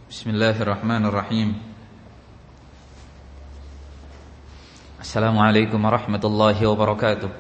Bismillahirrahmanirrahim. Assalamualaikum warahmatullahi wabarakatuh.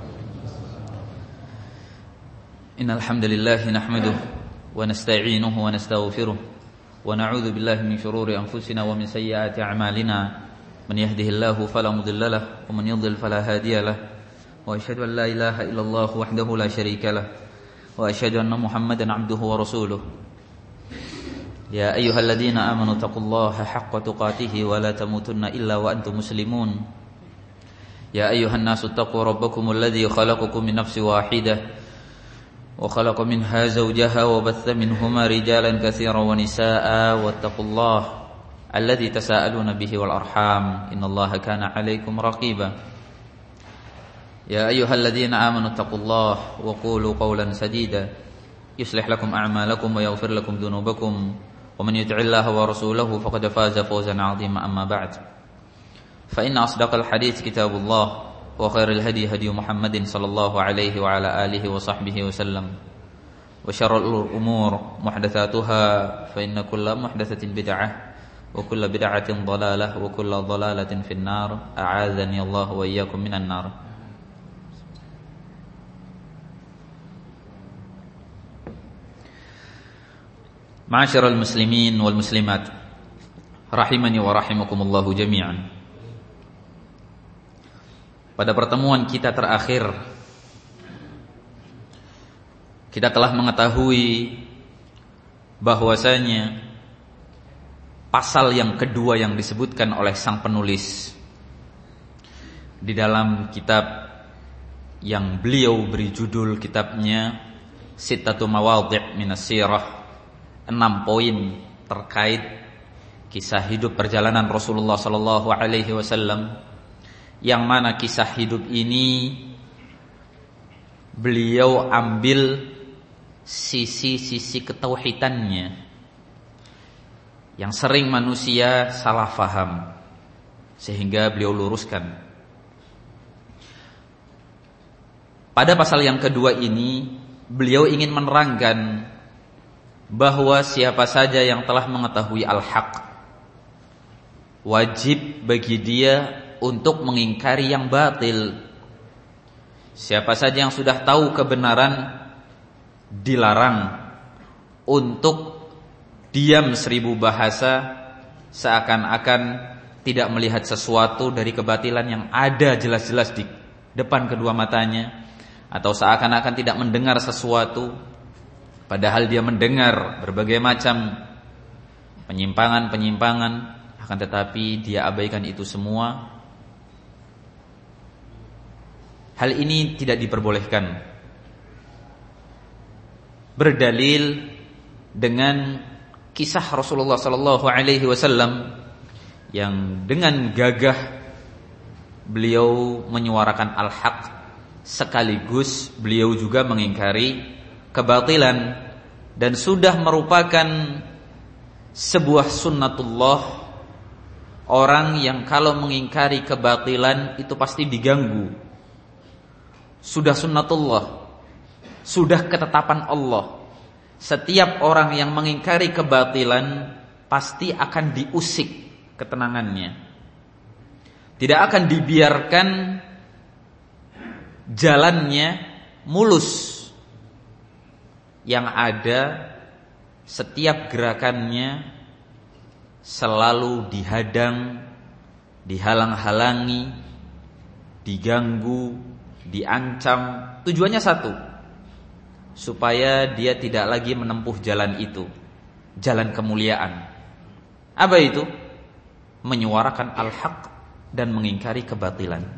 Innal hamdalillah nahmaduhu wa nasta'inuhu wa nastaghfiruh wa na'udzu billahi min shururi anfusina wa min sayyiati a'malina. Man yahdihillahu fala mudilla lahu wa man yudlil fala hadiya lahu. Wa asyhadu an la ilaha illallah wahdahu la syarika lahu wa asyhadu anna Muhammadan 'abduhu wa rasuluh. Ya ayyuhalladzina amanu taqullaha haqqa tuqatih wa la tamutunna illa wa antum muslimun. Ya ayyuhan nasu taqu rabbakumul ladzi khalaqakum min nafsin wahidah wa khalaqa minha zawjaha wa batha minhuma rijalan katsiran wa nisaa'a wattaqullaha alladzi tasaaluna bihi wal arham innallaha kana 'alaikum raqiba. Ya ayyuhalladzina amanu taqullaha wa qulu qawlan sadida yuslih lakum a'malakum wa yaghfir lakum dhunubakum. ومن يطع الله ورسوله فقد فاز فوزا عظيما أما بعد فإن أصدق الحديث كتاب الله وخير الهدي هدي محمد صلى الله عليه وعلى آله وصحبه وسلم وشر الأمور محدثاتها فإن كل محدثة بدعة وكل بدعة ضلالة وكل ضلالة في النار أعاذني الله وإياكم من النار. Ma'asyiral muslimin wal muslimat rahimani wa rahimakumullahu jami'an. Pada pertemuan kita terakhir kita telah mengetahui bahwasanya pasal yang kedua yang disebutkan oleh sang penulis di dalam kitab yang beliau beri judul kitabnya Sittatu Mawadhi' Minas Sirah, 6 poin terkait kisah hidup perjalanan Rasulullah sallallahu alaihi wasallam, yang mana kisah hidup ini beliau ambil sisi-sisi ketauhidannya yang sering manusia salah faham, sehingga beliau luruskan. Pada pasal yang kedua ini beliau ingin menerangkan bahwa siapa saja yang telah mengetahui al-haq, wajib bagi dia untuk mengingkari yang batil. Siapa saja yang sudah tahu kebenaran, dilarang untuk diam 1000 bahasa seakan-akan tidak melihat sesuatu dari kebatilan yang ada jelas-jelas di depan kedua matanya, atau seakan-akan tidak mendengar sesuatu padahal dia mendengar berbagai macam penyimpangan-penyimpangan, akan tetapi dia abaikan itu semua. Hal ini tidak diperbolehkan, berdalil dengan kisah Rasulullah sallallahu alaihi wasallam yang dengan gagah beliau menyuarakan al-haq, sekaligus beliau juga mengingkari kebatilan, dan sudah merupakan sebuah sunnatullah orang yang kalau mengingkari kebatilan itu pasti diganggu. Sudah sunnatullah, sudah ketetapan Allah. Setiap orang yang mengingkari kebatilan pasti akan diusik ketenangannya, tidak akan dibiarkan jalannya mulus. Yang ada setiap gerakannya selalu dihadang, dihalang-halangi, diganggu, diancam. Tujuannya satu, supaya dia tidak lagi menempuh jalan itu, jalan kemuliaan. Apa itu? Menyuarakan al-haq dan mengingkari kebatilan.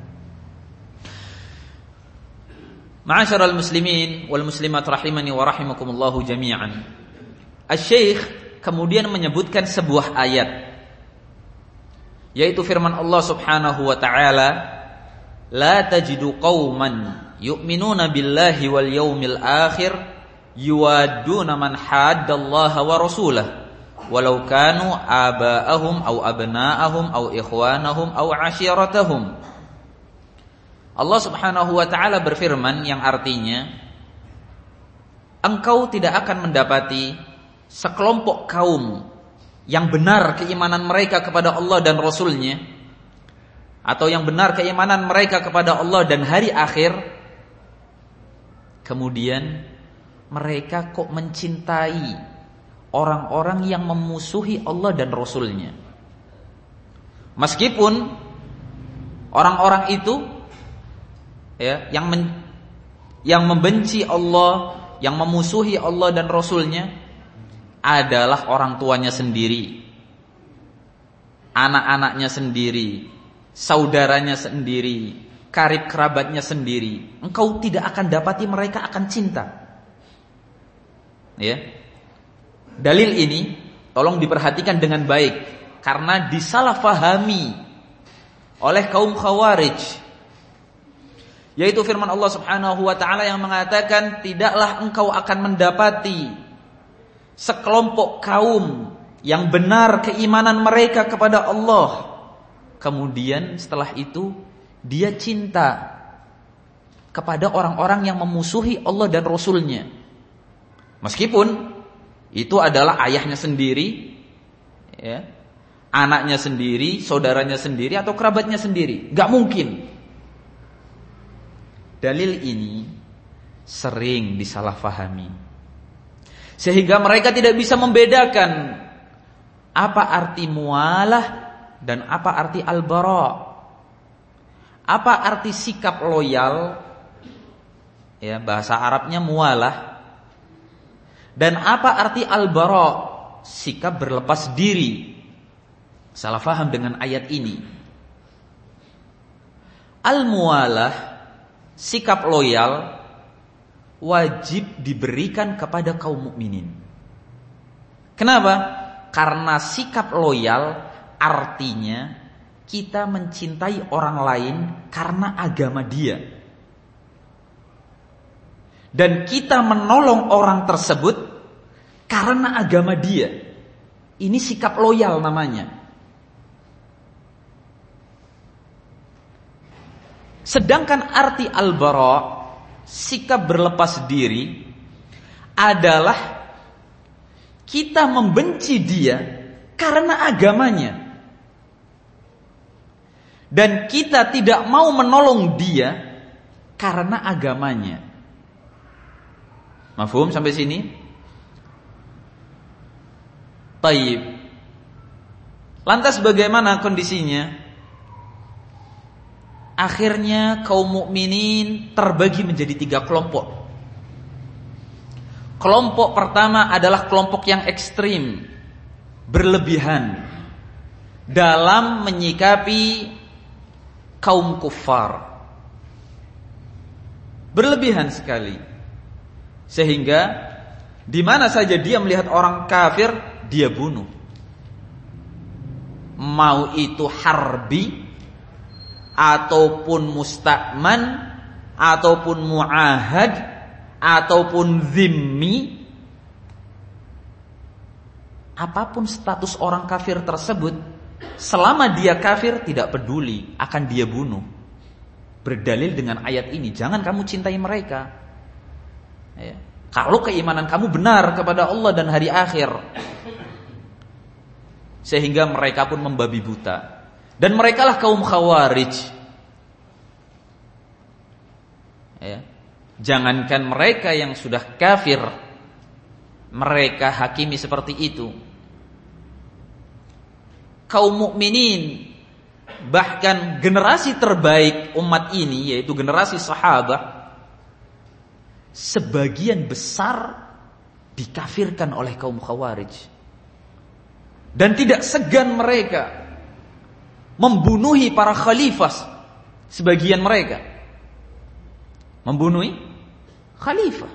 Ma'asyiral muslimin wal muslimat rahimani wa rahimakumullahu jami'an. Asy-Syaikh kemudian menyebutkan sebuah ayat, yaitu firman Allah Subhanahu wa ta'ala, la tajidu qauman yu'minuna billahi wal yawmil akhir yuwadduna man haddallaha wa rasulahu walau kanu aba'ahum aw abna'ahum aw ikhwanahum aw 'ashiratahum. Allah Subhanahu wa ta'ala berfirman yang artinya, engkau tidak akan mendapati sekelompok kaum yang benar keimanan mereka kepada Allah dan Rasul-Nya, atau yang benar keimanan mereka kepada Allah dan hari akhir, kemudian mereka kok mencintai orang-orang yang memusuhi Allah dan Rasul-Nya. Meskipun orang-orang itu yang membenci Allah, yang memusuhi Allah dan Rasul-Nya adalah orang tuanya sendiri, anak-anaknya sendiri, saudaranya sendiri, karib kerabatnya sendiri. Engkau tidak akan dapati mereka akan cinta. Ya. Dalil ini tolong diperhatikan dengan baik, karena disalahfahami oleh kaum Khawarij, yaitu firman Allah Subhanahu wa taala yang mengatakan, tidaklah engkau akan mendapati sekelompok kaum yang benar keimanan mereka kepada Allah, kemudian setelah itu dia cinta kepada orang-orang yang memusuhi Allah dan Rasul-Nya, meskipun itu adalah ayahnya sendiri, ya, anaknya sendiri, saudaranya sendiri, atau kerabatnya sendiri. Gak mungkin. Dalil ini sering disalahfahami, sehingga mereka tidak bisa membedakan apa arti mualah dan apa arti al-bara'. Apa arti sikap loyal, ya, bahasa Arabnya mualah, dan apa arti al-bara', sikap berlepas diri. Salah faham dengan ayat ini. Al-mualah, sikap loyal, wajib diberikan kepada kaum mukminin. Kenapa? Karena sikap loyal artinya kita mencintai orang lain karena agama dia, dan kita menolong orang tersebut karena agama dia. Ini sikap loyal namanya. Sedangkan arti al-bara', sikap berlepas diri, adalah kita membenci dia karena agamanya, dan kita tidak mau menolong dia karena agamanya. Mafhum sampai sini? Taib. Lantas bagaimana kondisinya? Akhirnya kaum mukminin terbagi menjadi 3 kelompok. Kelompok pertama adalah kelompok yang ekstrim, berlebihan dalam menyikapi kaum kufar. Berlebihan sekali, sehingga di mana saja dia melihat orang kafir, dia bunuh. Mau itu harbi, ataupun musta'man, ataupun mu'ahad, ataupun zimmi, apapun status orang kafir tersebut, selama dia kafir tidak peduli, akan dia bunuh. Berdalil dengan ayat ini, jangan kamu cintai mereka, ya, kalau keimanan kamu benar kepada Allah dan hari akhir. Sehingga mereka pun membabi buta. Dan merekalah kaum Khawarij, ya. Jangankan mereka yang sudah kafir, mereka hakimi seperti itu. Kaum mukminin, bahkan generasi terbaik umat ini, yaitu generasi sahabat, sebagian besar dikafirkan oleh kaum Khawarij. Dan tidak segan mereka membunuhi para khalifah. Sebagian mereka membunuhi khalifah,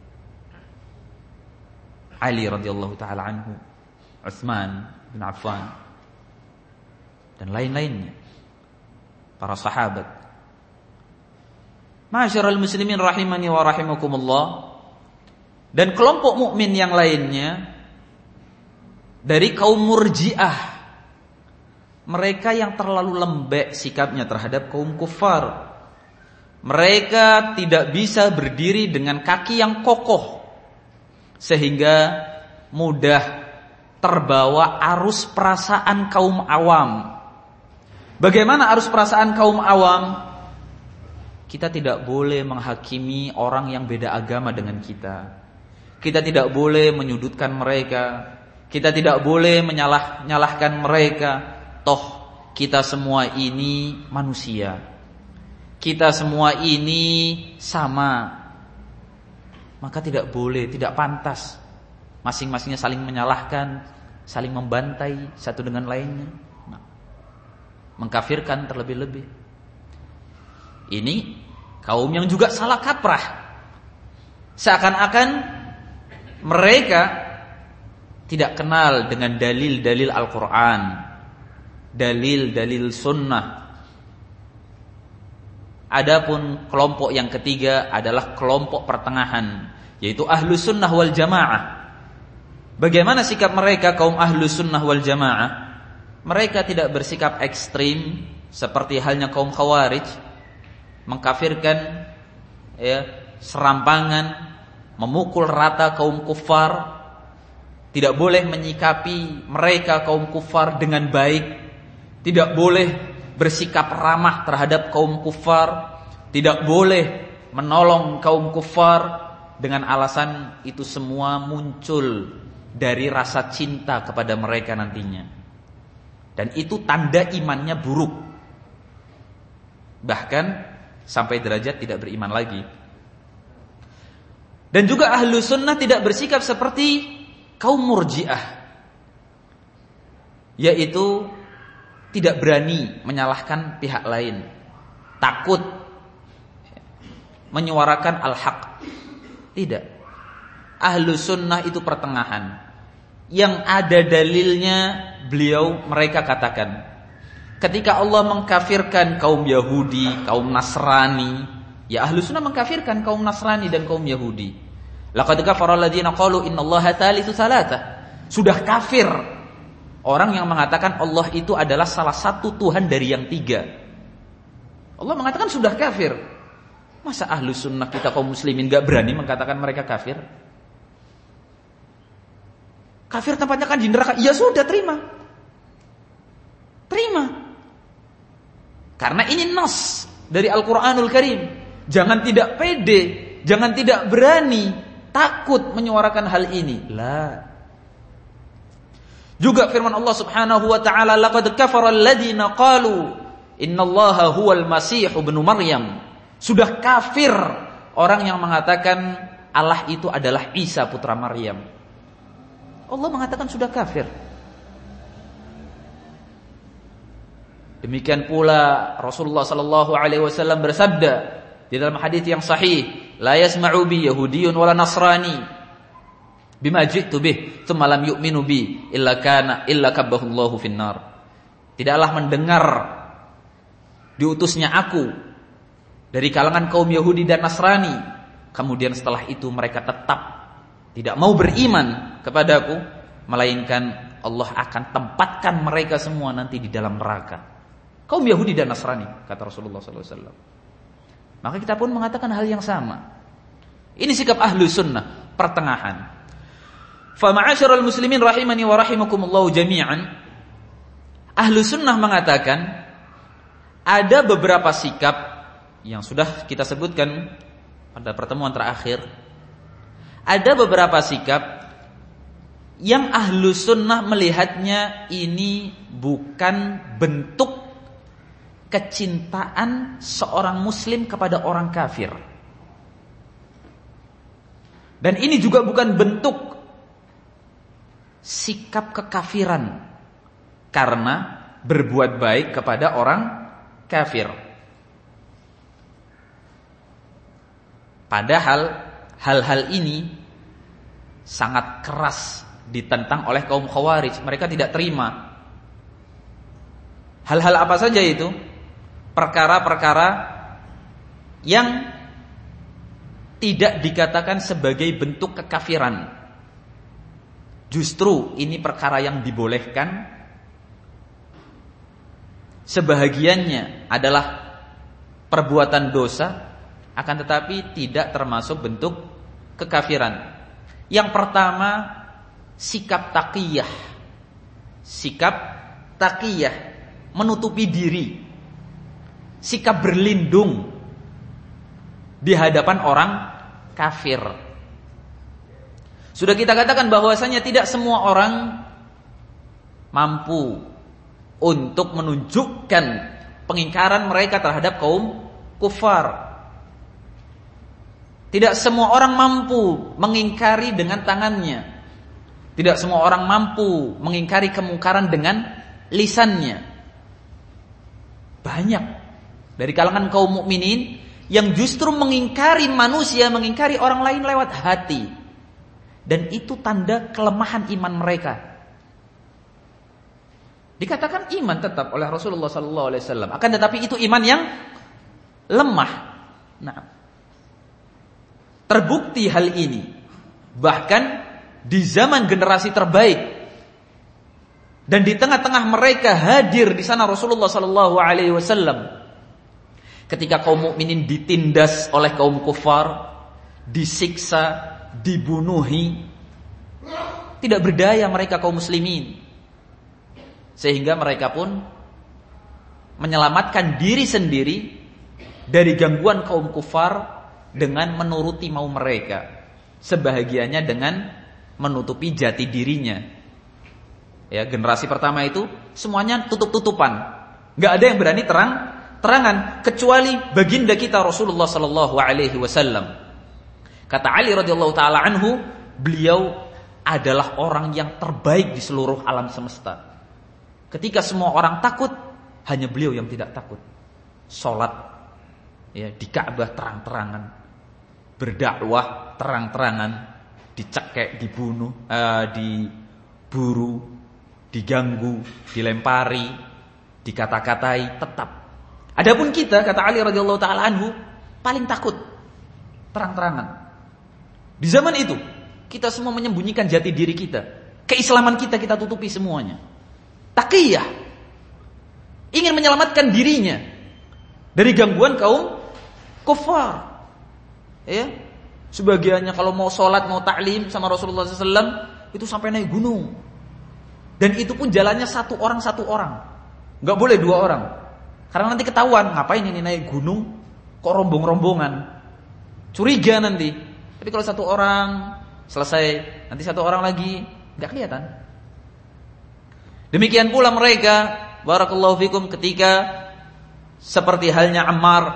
Ali radhiyallahu taala anhu, Utsman bin Affan, dan lain-lainnya, para sahabat. Ma'asyiral muslimin rahimani wa rahimakumullah. Dan kelompok mukmin yang lainnya dari kaum Murji'ah, mereka yang terlalu lembek sikapnya terhadap kaum kufar. Mereka tidak bisa berdiri dengan kaki yang kokoh, sehingga mudah terbawa arus perasaan kaum awam. Bagaimana arus perasaan kaum awam? Kita tidak boleh menghakimi orang yang beda agama dengan kita. Kita tidak boleh menyudutkan mereka. Kita tidak boleh nyalahkan mereka. Toh kita semua ini manusia. Kita semua ini sama. Maka tidak boleh, tidak pantas masing-masingnya saling menyalahkan, saling membantai satu dengan lainnya, mengkafirkan terlebih-lebih. Ini kaum yang juga salah kaprah. Seakan-akan mereka tidak kenal dengan dalil-dalil Al-Quran, dalil-dalil sunnah. Adapun kelompok yang ketiga adalah kelompok pertengahan, yaitu Ahlus Sunnah wal Jamaah. Bagaimana sikap mereka kaum Ahlus Sunnah wal Jamaah? Mereka tidak bersikap ekstrim seperti halnya kaum Khawarij, mengkafirkan serampangan, memukul rata kaum kufar. Tidak boleh menyikapi mereka kaum kufar dengan baik. Tidak boleh bersikap ramah terhadap kaum kufar. Tidak boleh menolong kaum kufar dengan alasan itu semua muncul dari rasa cinta kepada mereka nantinya. Dan itu tanda imannya buruk. Bahkan sampai derajat tidak beriman lagi. Dan juga ahlu sunnah tidak bersikap seperti kaum murji'ah, yaitu tidak berani menyalahkan pihak lain, takut menyuarakan al-haq. Tidak. Ahlu sunnah itu pertengahan. Yang ada dalilnya mereka katakan. Ketika Allah mengkafirkan kaum Yahudi, kaum Nasrani, ya ahlu sunnah mengkafirkan kaum Nasrani dan kaum Yahudi. Laqad kafara alladziina qalu innallaha tsalitsu tsalatsa. Sudah kafir orang yang mengatakan Allah itu adalah salah satu Tuhan dari yang tiga. Allah mengatakan sudah kafir. Masa ahlu sunnah kita kaum muslimin gak berani mengatakan mereka kafir? Kafir tempatnya kan di neraka. Ya sudah, terima. Karena ini nas dari Al-Quranul Karim. Jangan tidak pede, jangan tidak berani, takut menyuarakan hal ini. Juga firman Allah Subhanahu wa taala, laqad kafara alladziina qalu innallaha huwal masih ibnu Maryam. Sudah kafir orang yang mengatakan Allah itu adalah Isa putra Maryam. Allah mengatakan sudah kafir. Demikian pula Rasulullah sallallahu alaihi wasallam bersabda di dalam hadis yang sahih, la yasma'u bi yahudiyyun wala nasrani bima ji'tu bih tsumma lam yu'minu bi illa kabbahu Allahu finnar. Tidaklah mendengar diutusnya aku dari kalangan kaum Yahudi dan Nasrani, kemudian setelah itu mereka tetap tidak mau beriman kepadaku, melainkan Allah akan tempatkan mereka semua nanti di dalam neraka. Kaum Yahudi dan Nasrani, kata Rasulullah SAW. Maka kita pun mengatakan hal yang sama. Ini sikap ahlu sunnah, pertengahan. Fama'asyiral muslimin rahimani wa rahimakumullahu jami'an. Ahlu sunnah mengatakan ada beberapa sikap yang sudah kita sebutkan pada pertemuan terakhir. Ada beberapa sikap yang ahlu sunnah melihatnya ini bukan bentuk kecintaan seorang muslim kepada orang kafir. Dan ini juga bukan bentuk sikap kekafiran karena berbuat baik kepada orang kafir. Padahal hal-hal ini sangat keras ditentang oleh kaum Khawarij. Mereka tidak terima. Hal-hal apa saja itu? Perkara-perkara yang tidak dikatakan sebagai bentuk kekafiran. Justru ini perkara yang dibolehkan. Sebahagiannya adalah perbuatan dosa, akan tetapi tidak termasuk bentuk kekafiran. Yang pertama, sikap taqiyah. sikap taqiyah, menutupi diri, sikap berlindung di hadapan orang kafir. Sudah kita katakan bahwasanya tidak semua orang mampu untuk menunjukkan pengingkaran mereka terhadap kaum kufar. Tidak semua orang mampu mengingkari dengan tangannya. Tidak semua orang mampu mengingkari kemungkaran dengan lisannya. Banyak dari kalangan kaum mukminin yang justru mengingkari manusia, mengingkari orang lain lewat hati. Dan itu tanda kelemahan iman mereka. Dikatakan iman tetap oleh Rasulullah SAW, akan tetapi itu iman yang lemah. Nah, terbukti hal ini bahkan di zaman generasi terbaik, dan di tengah-tengah mereka hadir di sana Rasulullah SAW. Ketika kaum mukminin ditindas oleh kaum kufar, disiksa, dibunuhi, tidak berdaya mereka kaum muslimin, sehingga mereka pun menyelamatkan diri sendiri dari gangguan kaum kufar dengan menuruti mau mereka, sebahagiannya dengan menutupi jati dirinya. Ya, generasi pertama itu semuanya tutup-tutupan, nggak ada yang berani terang-terangan kecuali baginda kita Rasulullah sallallahu alaihi wasallam. Kata Ali radhiyallahu taala anhu, beliau adalah orang yang terbaik di seluruh alam semesta. Ketika semua orang takut, hanya beliau yang tidak takut. Salat ya di Ka'bah terang-terangan, berdakwah terang-terangan, dicekek, dibunuh, diburu, diganggu, dilempari, dikata-katai, tetap. Adapun kita, kata Ali radhiyallahu taala anhu, paling takut terang-terangan. Di zaman itu kita semua menyembunyikan jati diri kita, keislaman kita tutupi semuanya. Taqiyah, ingin menyelamatkan dirinya dari gangguan kaum kufar. Ya, sebagiannya kalau mau sholat, mau ta'lim sama Rasulullah SAW itu sampai naik gunung. Dan itu pun jalannya satu orang, nggak boleh dua orang, karena nanti ketahuan ngapain ini naik gunung kok rombong-rombongan, curiga nanti. Tapi kalau satu orang selesai, nanti satu orang lagi nggak kelihatan. Demikian pula mereka, barakallahu fikum, ketika seperti halnya Ammar,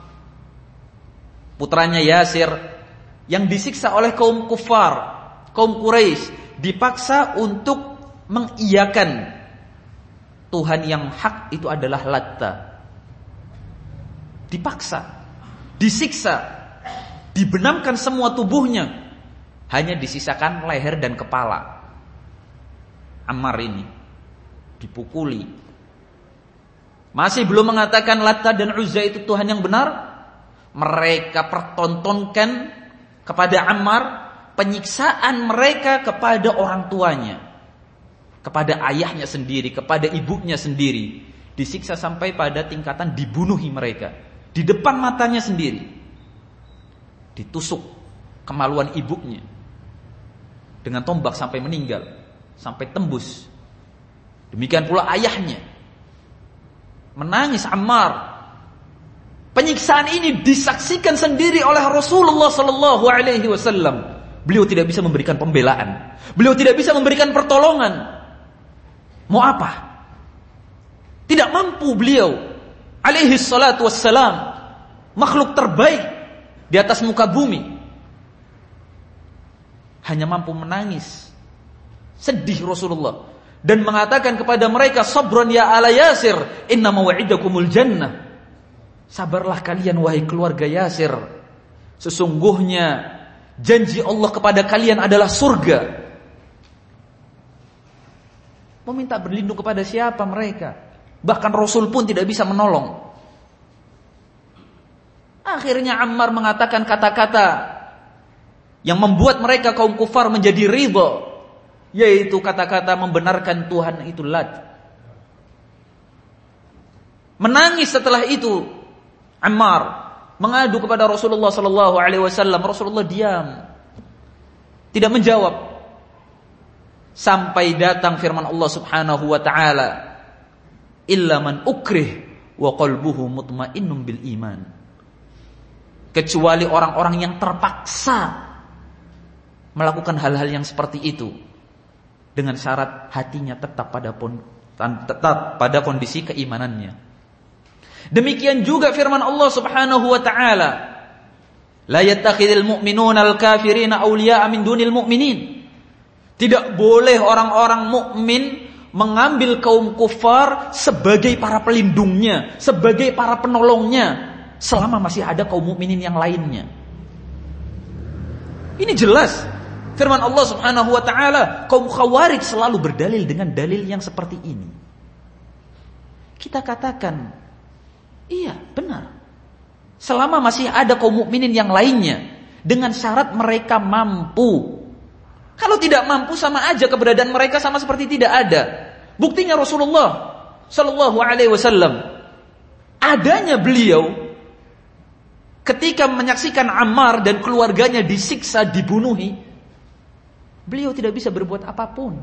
putranya Yasir, yang disiksa oleh kaum kufar, kaum Quraisy, dipaksa untuk mengiyakan Tuhan yang hak itu adalah Latta. Dipaksa, disiksa, dibenamkan semua tubuhnya, hanya disisakan leher dan kepala. Ammar ini dipukuli, masih belum mengatakan Latta dan Uzza itu Tuhan yang benar. Mereka pertontonkan kepada Ammar penyiksaan mereka kepada orang tuanya, kepada ayahnya sendiri, kepada ibunya sendiri. Disiksa sampai pada tingkatan dibunuhi mereka di depan matanya sendiri. Ditusuk kemaluan ibunya dengan tombak sampai meninggal, sampai tembus. Demikian pula ayahnya. Menangis Ammar. Penyiksaan ini disaksikan sendiri oleh Rasulullah sallallahu alaihi wasallam. Beliau tidak bisa memberikan pembelaan, beliau tidak bisa memberikan pertolongan. Mau apa? Tidak mampu beliau alaihi salatu wassalam, makhluk terbaik di atas muka bumi, hanya mampu menangis, sedih Rasulullah, dan mengatakan kepada mereka, sabran ya ala Yasir, inna maw'idakumul jannah. Sabarlah kalian wahai keluarga Yasir, sesungguhnya janji Allah kepada kalian adalah surga. Meminta berlindung kepada siapa mereka? Bahkan Rasul pun tidak bisa menolong. Akhirnya Ammar mengatakan kata-kata yang membuat mereka kaum kufar menjadi ridha, yaitu kata-kata membenarkan Tuhan itu Lat. Menangis setelah itu Ammar mengadu kepada Rasulullah sallallahu alaihi wasallam. Rasulullah diam, tidak menjawab. sampai datang firman Allah Subhanahu wa taala, illa man ukrih wa qalbuhu mutmainnun bil iman. Kecuali orang-orang yang terpaksa melakukan hal-hal yang seperti itu dengan syarat hatinya tetap pada kondisi keimanannya. Demikian juga firman Allah Subhanahu wa taala, la yattakhidul mu'minuna al-kafirina awliya'a min dunil mu'minin. Tidak boleh orang-orang mukmin mengambil kaum kufar sebagai para pelindungnya, sebagai para penolongnya selama masih ada kaum mukminin yang lainnya. Ini jelas firman Allah Subhanahu wa taala. Kaum Khawarij selalu berdalil dengan dalil yang seperti ini. Kita katakan, iya, benar. Selama masih ada kaum mukminin yang lainnya, dengan syarat mereka mampu. Kalau tidak mampu, sama aja keberadaan mereka sama seperti tidak ada. Buktinya Rasulullah sallallahu alaihi wasallam, adanya beliau ketika menyaksikan Ammar dan keluarganya disiksa, dibunuhi, beliau tidak bisa berbuat apapun.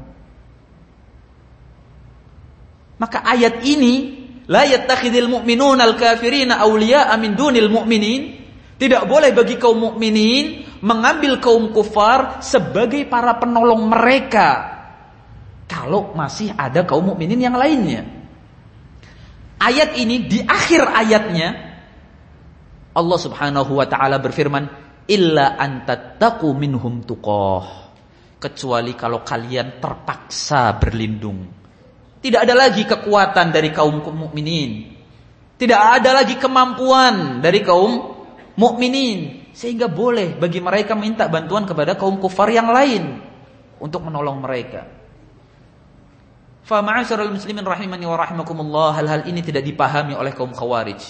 Maka ayat ini, la yattakhidul mu'minuna al-kafirina awliya'a min dunil mu'minin, tidak boleh bagi kaum mukminin mengambil kaum kufar sebagai para penolong mereka kalau masih ada kaum mukminin yang lainnya. Ayat ini di akhir ayatnya Allah Subhanahu wa taala berfirman, illa an tattaqu minhum tuqah, kecuali kalau kalian terpaksa berlindung. Tidak ada lagi kekuatan dari kaum mukminin, tidak ada lagi kemampuan dari kaum mukminin, sehingga boleh bagi mereka minta bantuan kepada kaum kufar yang lain untuk menolong mereka. Fa ma'asyiral muslimin rahimani wa rahimakumullah, hal-hal ini tidak dipahami oleh kaum Khawarij.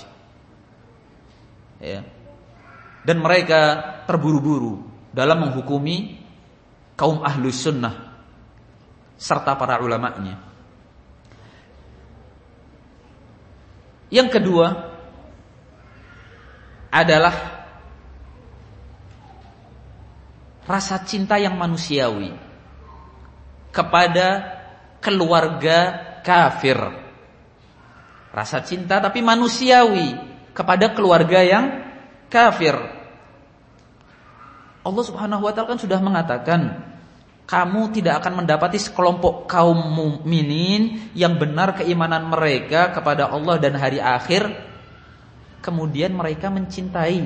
Ya. Dan mereka terburu-buru dalam menghukumi kaum Ahlus Sunnah serta para ulamanya. Yang kedua adalah rasa cinta yang manusiawi kepada keluarga kafir. Rasa cinta tapi manusiawi kepada keluarga yang kafir. Allah Subhanahu wa taala kan sudah mengatakan, kamu tidak akan mendapati sekelompok kaum mukminin yang benar keimanan mereka kepada Allah dan hari akhir, kemudian mereka mencintai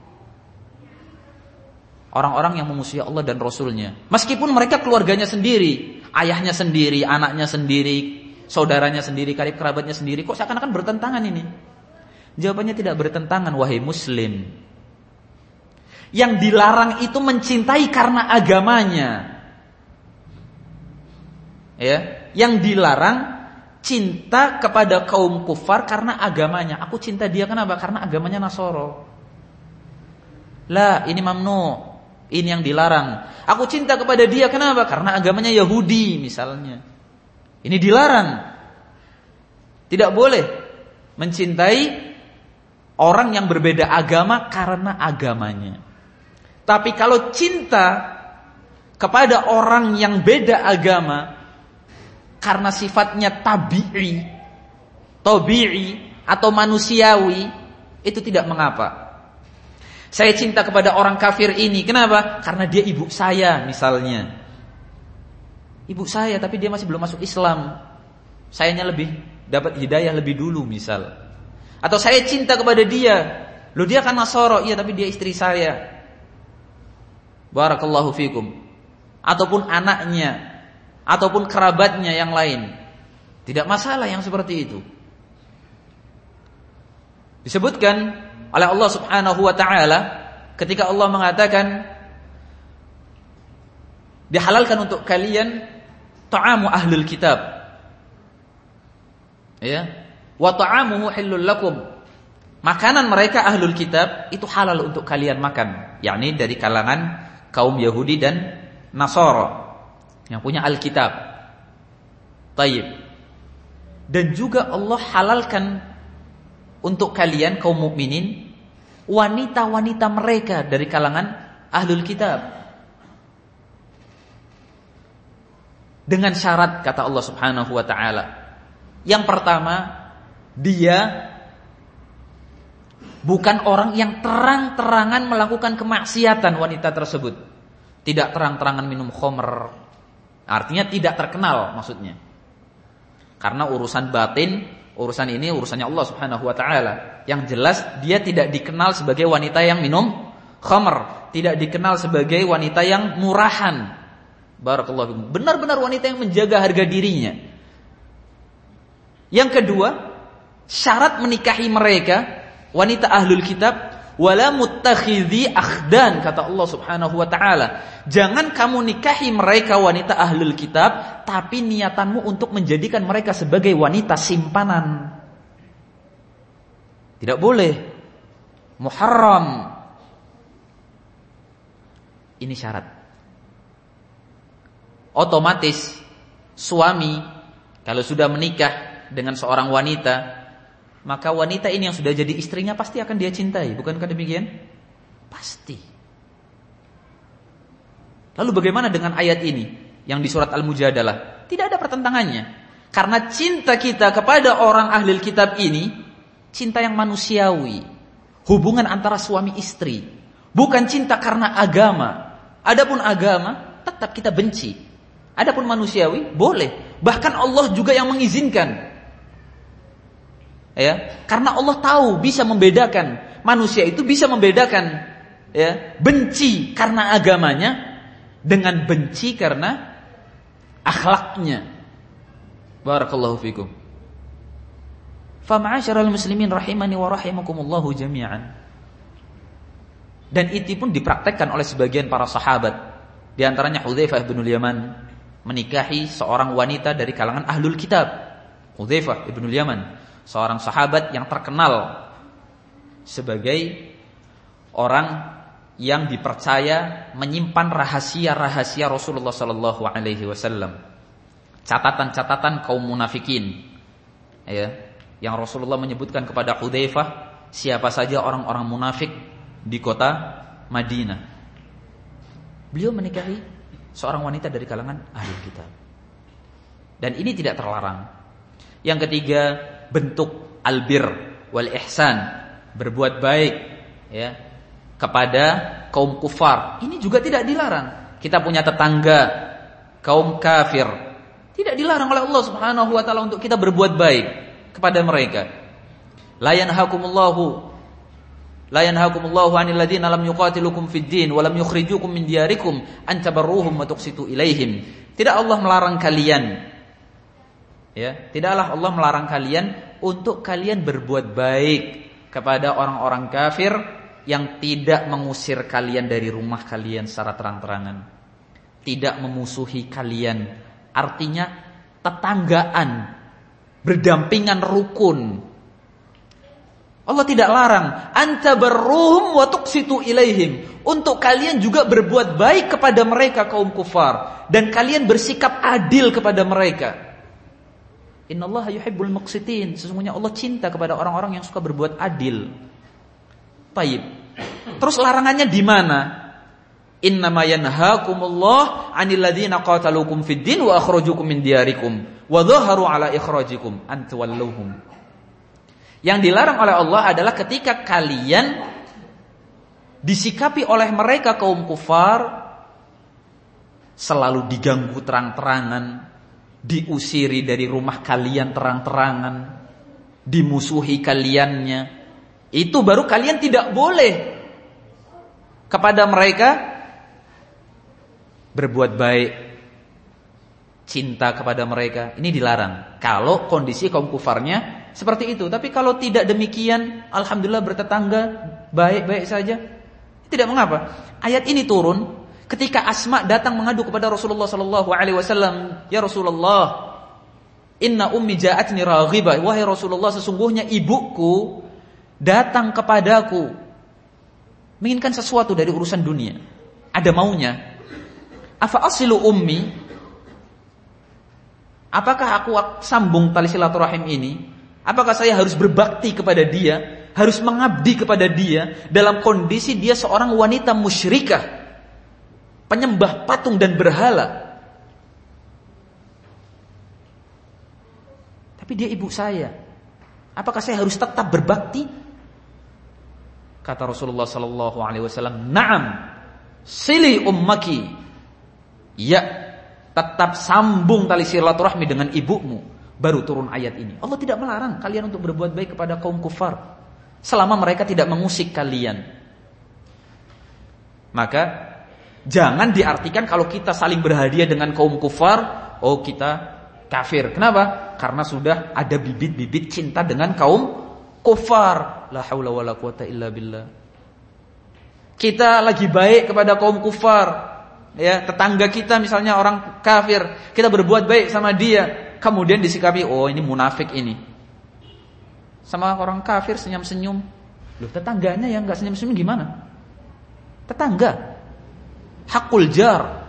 orang-orang yang memusuhi Allah dan Rasulnya, meskipun mereka keluarganya sendiri, ayahnya sendiri, anaknya sendiri, saudaranya sendiri, karib kerabatnya sendiri. Kok seakan-akan bertentangan ini? Jawabannya tidak bertentangan, wahai muslim. Yang dilarang itu mencintai karena agamanya. Ya, yang dilarang cinta kepada kaum kufar karena agamanya. Aku cinta dia kenapa? Karena agamanya Nasoro. Lah, ini mamnu. Ini yang dilarang. Aku cinta kepada dia kenapa? Karena agamanya Yahudi misalnya. Ini dilarang. Tidak boleh mencintai orang yang berbeda agama karena agamanya. Tapi kalau cinta kepada orang yang beda agama karena sifatnya tabi'i atau manusiawi, itu tidak mengapa. Saya cinta kepada orang kafir ini, kenapa? Karena dia ibu saya misalnya. Ibu saya tapi dia masih belum masuk Islam. Sayanya lebih dapat hidayah lebih dulu misal. Atau saya cinta kepada dia, loh dia kan Nasoro, iya tapi dia istri saya. Barakallahu fikum. Ataupun anaknya, ataupun kerabatnya yang lain. Tidak masalah yang seperti itu. Disebutkan oleh Allah Subhanahu wa taala ketika Allah mengatakan dihalalkan untuk kalian ta'amu ahlul kitab. Ya. Wa ta'amuhu hillul lakum. Makanan mereka ahlul kitab itu halal untuk kalian makan, yakni dari kalangan kaum Yahudi dan Nasara yang punya Alkitab. Tayyib. Dan juga Allah halalkan untuk kalian kaum mukminin wanita-wanita mereka dari kalangan ahlul kitab. dengan syarat, kata Allah Subhanahu wa taala. Yang pertama, dia bukan orang yang terang-terangan melakukan kemaksiatan, wanita tersebut. Tidak terang-terangan minum khamr. Artinya tidak terkenal maksudnya. Karena urusan batin, urusan ini urusannya Allah Subhanahu wa taala. Yang jelas dia tidak dikenal sebagai wanita yang minum khamr, tidak dikenal sebagai wanita yang murahan. Barakallahu fikum. Benar-benar wanita yang menjaga harga dirinya. Yang kedua, syarat menikahi mereka wanita ahlul kitab, wala muttakhidhi akhdan, kata Allah Subhanahu wa taala. Jangan kamu nikahi mereka wanita ahlul kitab, tapi niatanmu untuk menjadikan mereka sebagai wanita simpanan. Tidak boleh. Muharram. Ini syarat. Otomatis suami kalau sudah menikah dengan seorang wanita, maka wanita ini yang sudah jadi istrinya pasti akan dia cintai, bukankah demikian? Pasti. Lalu bagaimana dengan ayat ini yang di surat Al-Mujadalah? Tidak ada pertentangannya. Karena cinta kita kepada orang ahli kitab ini cinta yang manusiawi, hubungan antara suami istri, bukan cinta karena agama. Adapun agama tetap kita benci. Adapun manusiawi boleh. Bahkan Allah juga yang mengizinkan. Ya, karena Allah tahu bisa membedakan, manusia itu bisa membedakan ya, benci karena agamanya dengan benci karena akhlaknya. Barakallahu fikum. Fa ma'asyiral muslimin rahimani wa rahimakumullahu jami'an. Dan itu pun dipraktekkan oleh sebagian para sahabat. Di antaranya Hudzaifah bin Yaman menikahi seorang wanita dari kalangan ahlul kitab. Hudzaifah bin Yaman, seorang sahabat yang terkenal sebagai orang yang dipercaya menyimpan rahasia-rahasia Rasulullah sallallahu alaihi wasallam. Catatan-catatan kaum munafikin. Ya, yang Rasulullah menyebutkan kepada Hudzaifah siapa saja orang-orang munafik di kota Madinah. Beliau menikahi seorang wanita dari kalangan ahlul kitab. Dan ini tidak terlarang. Yang ketiga, bentuk albir wal ihsan, berbuat baik ya kepada kaum kufar. Ini juga tidak dilarang. Kita punya tetangga kaum kafir, tidak dilarang oleh Allah Subhanahu wa taala untuk kita berbuat baik kepada mereka. La yanhakumullahu 'anil ladzina lam yuqatilukum fid din wa lam yukhrijukum min diyarikum an tabarruhum wa tuqsitu ilaihim. Tidak Allah melarang kalian, ya, tidaklah Allah melarang kalian untuk kalian berbuat baik kepada orang-orang kafir yang tidak mengusir kalian dari rumah kalian secara terang-terangan, tidak memusuhi kalian. Artinya tetanggaan, berdampingan rukun. Allah tidak larang antabarruhum wa tuqsitu ilaihim, untuk kalian juga berbuat baik kepada mereka kaum kufar dan kalian bersikap adil kepada mereka. Innallaha yuhibbul muqsitin, sesungguhnya Allah cinta kepada orang-orang yang suka berbuat adil. Baik. Terus larangannya di mana? Innama yanhaakumullah 'anil ladzina qataluukum fid din wa akhrajukum min diyarikum wa dhaharu 'ala ikhrajikum an tuwalluhum. Yang dilarang oleh Allah adalah ketika kalian disikapi oleh mereka kaum kufar, selalu diganggu terang-terangan, diusiri dari rumah kalian terang-terangan, dimusuhi kaliannya, itu baru kalian tidak boleh kepada mereka berbuat baik, cinta kepada mereka. Ini dilarang kalau kondisi kaum kufarnya seperti itu. Tapi kalau tidak demikian, alhamdulillah bertetangga baik-baik saja, tidak mengapa. Ayat ini turun ketika Asma datang mengadu kepada Rasulullah sallallahu alaihi wasallam, "Ya Rasulullah, inna ummi ja'atni raghibah." Wahai Rasulullah, sesungguhnya ibuku datang kepadaku menginginkan sesuatu dari urusan dunia, ada maunya. Afa asilu ummi? Apakah aku sambung tali silaturahim ini? Apakah saya harus berbakti kepada dia, harus mengabdi kepada dia dalam kondisi dia seorang wanita musyrikah, penyembah patung dan berhala? Tapi dia ibu saya. Apakah saya harus tetap berbakti? Kata Rasulullah sallallahu alaihi wasallam, "Na'am, sili ummaki." Ya, tetap sambung tali silaturahmi dengan ibumu. Baru turun ayat ini. Allah tidak melarang kalian untuk berbuat baik kepada kaum kufar selama mereka tidak mengusik kalian. Maka jangan diartikan kalau kita saling berhadiah dengan kaum kufar, oh kita kafir. Kenapa? Karena sudah ada bibit-bibit cinta dengan kaum kufar. La haula wala quwata illa billah. Kita lagi baik kepada kaum kufar. Ya, tetangga kita misalnya orang kafir, kita berbuat baik sama dia, kemudian disikapi, oh ini munafik ini. Sama orang kafir senyum-senyum. Loh, tetangganya yang enggak senyum-senyum gimana? Tetangga. Hakul jar.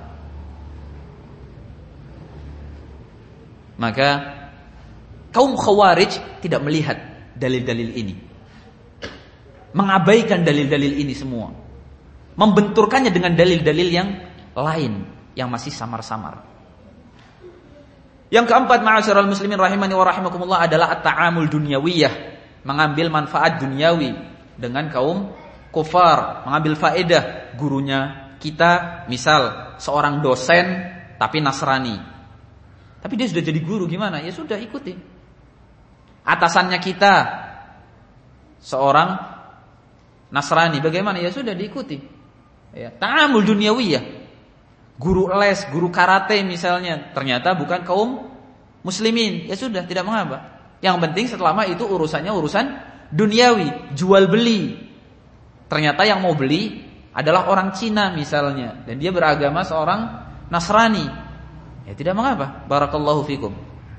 Maka kaum Khawarij tidak melihat dalil-dalil ini, mengabaikan dalil-dalil ini semua, membenturkannya dengan dalil-dalil yang lain yang masih samar-samar. Yang keempat, ma'asyiral muslimin rahimani wa rahimakumullah, adalah at-ta'amul dunyawiyah, mengambil manfaat duniawi dengan kaum kufar, mengambil faedah. Gurunya kita misal seorang dosen tapi Nasrani, tapi dia sudah jadi guru, gimana? Ya sudah, ikuti. Atasannya kita seorang Nasrani, bagaimana? Ya sudah, diikuti. Ya, ta'amul dunyawiyah. Guru les, guru karate misalnya, ternyata bukan kaum muslimin, ya sudah, tidak mengapa. Yang penting selama itu urusannya urusan duniawi, jual beli. Ternyata yang mau beli adalah orang Cina misalnya, dan dia beragama seorang Nasrani, ya tidak mengapa. Barakallahu fikum.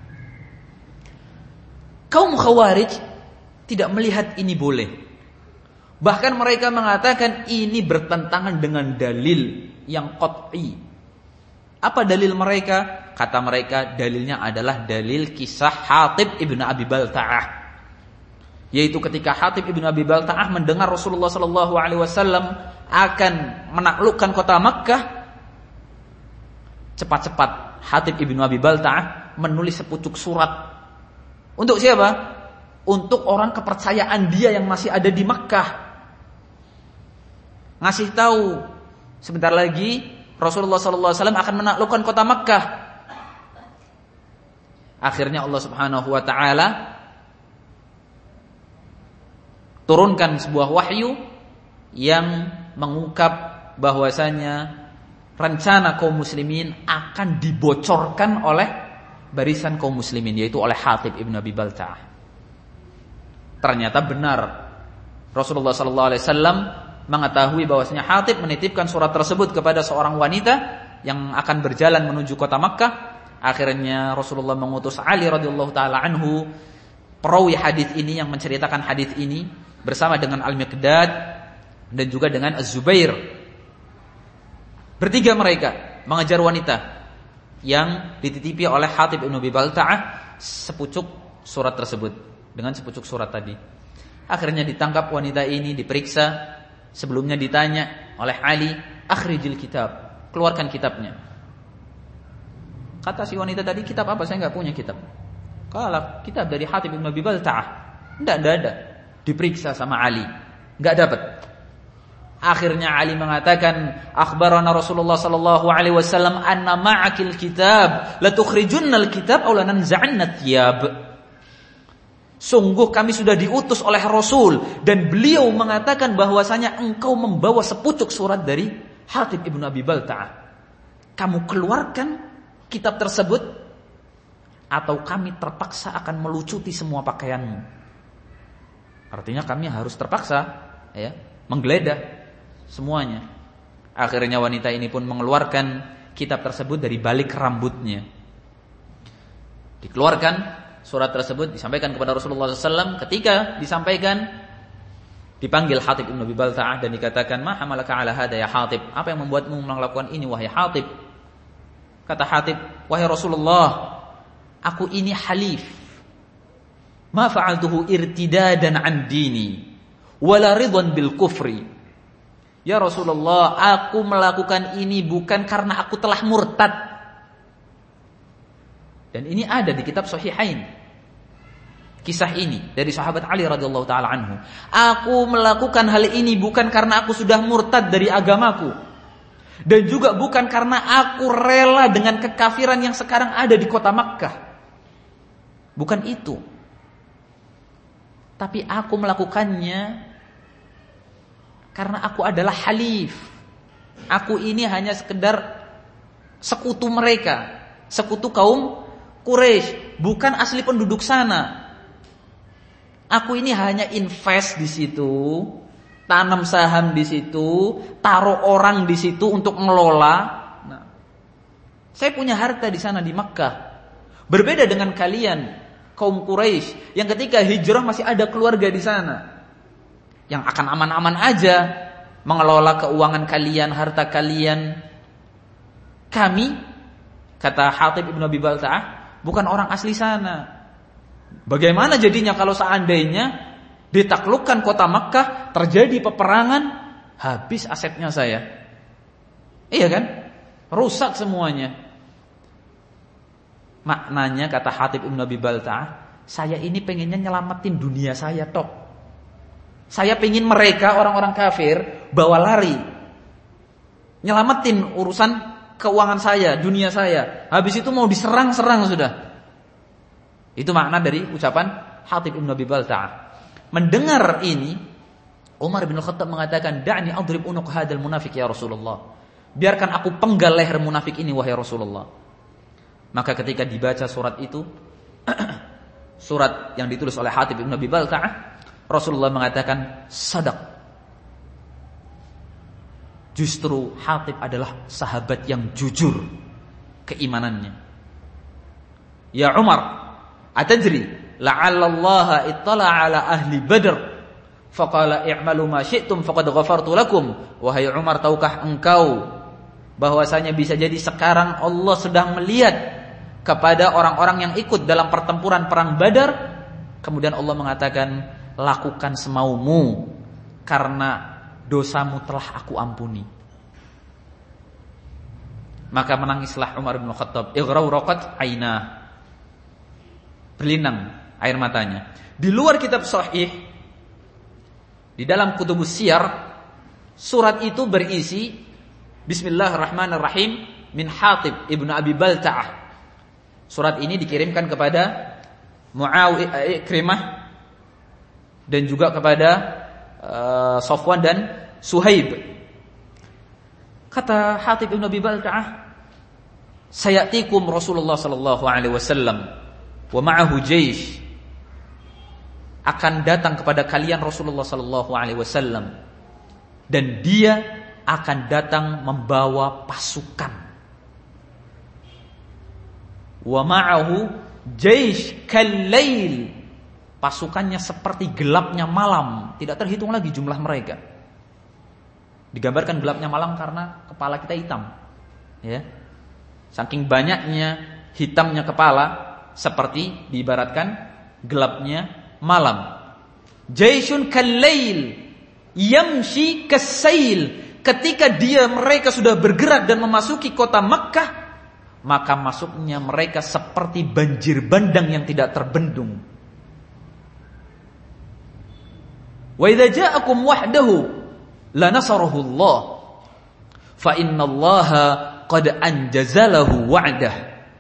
Kaum Khawarij tidak melihat ini boleh. Bahkan mereka mengatakan ini bertentangan dengan dalil yang qat'i. Apa dalil mereka? Kata mereka, dalilnya adalah dalil kisah Hatib ibn Abi Balta'ah. Yaitu ketika Hatib ibn Abi Balta'ah mendengar Rasulullah SAW akan menaklukkan kota Makkah, cepat-cepat Hatib ibn Abi Balta'ah menulis sepucuk surat. Untuk siapa? Untuk orang kepercayaan dia yang masih ada di Makkah. Ngasih tahu, sebentar lagi Rasulullah SAW akan menaklukkan kota Makkah. Akhirnya Allah Subhanahu wa taala turunkan sebuah wahyu yang mengungkap bahwasanya rencana kaum muslimin akan dibocorkan oleh barisan kaum muslimin, yaitu oleh Hatib ibn Abi Balta'ah. Ternyata benar, Rasulullah SAW mengetahui bahwasanya Hatib menitipkan surat tersebut kepada seorang wanita yang akan berjalan menuju kota Makkah. Akhirnya Rasulullah mengutus Ali radhiyallahu taala anhu, perawi hadis ini, yang menceritakan hadis ini bersama dengan Al-Miqdad dan juga dengan Az-Zubair. Bertiga mereka mengejar wanita yang dititipi oleh Hatib ibn Abi Balta'ah sepucuk surat tersebut, dengan sepucuk surat tadi. Akhirnya ditangkap wanita ini, diperiksa. Sebelumnya ditanya oleh Ali, akhrijil kitab, keluarkan kitabnya. Kata si wanita tadi, kitab apa? Saya enggak punya kitab. Kalau kitab dari Hatib bin Abi Balta'ah, enggak ada. Diperiksa sama Ali, enggak dapat. Akhirnya Ali mengatakan, akhbarana Rasulullah sallallahu alaihi wasallam anna ma'akil kitab, la tukhrijunnal kitab aw lananza'anna thiyab. Sungguh kami sudah diutus oleh Rasul, dan beliau mengatakan bahwasanya engkau membawa sepucuk surat dari Hatib ibn Abi Balta'ah. Kamu keluarkan kitab tersebut, atau kami terpaksa akan melucuti semua pakaianmu. Artinya kami harus terpaksa, ya, menggeledah semuanya. Akhirnya wanita ini pun mengeluarkan kitab tersebut dari balik rambutnya. Dikeluarkan surat tersebut, disampaikan kepada Rasulullah SAW. Ketika disampaikan, dipanggil Hatib ibn Abi Balta'ah dan dikatakan, ma hamalaka ala hada ya Hatib, apa yang membuatmu melakukan ini wahai Hatib? Kata Hatib, wahai Rasulullah, aku ini halif, ma fa'altuhu irtidadan an dini wala ridwan bil kufri. Ya Rasulullah, aku melakukan ini bukan karena aku telah murtad. Dan ini ada di kitab Sahihain. kisah ini dari sahabat Ali radhiyallahu taala anhu. Aku melakukan hal ini bukan karena aku sudah murtad dari agamaku, dan juga bukan karena aku rela dengan kekafiran yang sekarang ada di kota Makkah. Bukan itu. Tapi aku melakukannya karena aku adalah halif. Aku ini hanya sekedar sekutu mereka, sekutu kaum Quraisy, bukan asli penduduk sana. Aku ini hanya invest di situ, tanam saham di situ, taruh orang di situ untuk ngelola. Nah, saya punya harta di sana di Makkah. Berbeda dengan kalian, kaum Quraisy, yang ketika hijrah masih ada keluarga di sana, yang akan aman-aman aja mengelola keuangan kalian, harta kalian. Kami, kata Hatib ibn Abi Balta'ah, bukan orang asli sana. Bagaimana jadinya kalau seandainya ditaklukkan kota Makkah, terjadi peperangan, habis asetnya saya? Iya kan? Rusak semuanya. Maknanya kata Hatib ibn Abi Balta'ah, saya ini pengennya nyelamatin dunia saya tok. Saya pengen mereka orang-orang kafir bawa lari, nyelamatin urusan keuangan saya, dunia saya. Habis itu mau diserang-serang sudah. Itu makna dari ucapan Hatib ibn Abi Balta'ah. Mendengar ini, Umar bin Khattab mengatakan, "Da'ni adrib unuq hadzal munafiq ya Rasulullah." Biarkan aku penggal leher munafik ini wahai Rasulullah. Maka ketika dibaca surat itu, surat yang ditulis oleh Hatib ibn Abi Balta'ah, Rasulullah mengatakan, "Sadaq." Justru Hatib adalah sahabat yang jujur keimanannya. Ya Umar, atadri la'alla Allah ittala ala ahli Badr faqala i'malu ma syi'tum faqad ghafartu lakum. Wahai Umar, tahukah engkau bahwasanya bisa jadi sekarang Allah sedang melihat kepada orang-orang yang ikut dalam pertempuran perang Badar, kemudian Allah mengatakan, lakukan semaumu karena dosamu telah aku ampuni. Maka menangislah Umar bin Khattab, ighrawraqat ainah, berlinang air matanya. Di luar kitab sahih, di dalam kutubus siyar, surat itu berisi Bismillahirrahmanirrahim min Hatib ibn Abi Balta'ah. Surat ini dikirimkan kepada Muawiyah, Ikrimah, dan juga kepada Safwan dan Suhaib. Kata Hatib ibn Abi Balta'ah, sayatikum Rasulullah sallallahu alaihi wasallam wa ma'ahu jaysh, akan datang kepada kalian Rasulullah sallallahu alaihi wasallam, dan dia akan datang membawa pasukan. Wa ma'ahu jaysh kal-lail, pasukannya seperti gelapnya malam, tidak terhitung lagi jumlah mereka. Digambarkan gelapnya malam karena kepala kita hitam, ya. Saking banyaknya hitamnya kepala, seperti diibaratkan gelapnya malam. Jaisyun kal-lail yamshi kas-sail, ketika mereka sudah bergerak dan memasuki kota Makkah, maka masuknya mereka seperti banjir bandang yang tidak terbendung. Wa idza ja'akum wahdahu lanasarahu Allah fa innallaha qad anjazalahu wa'dah.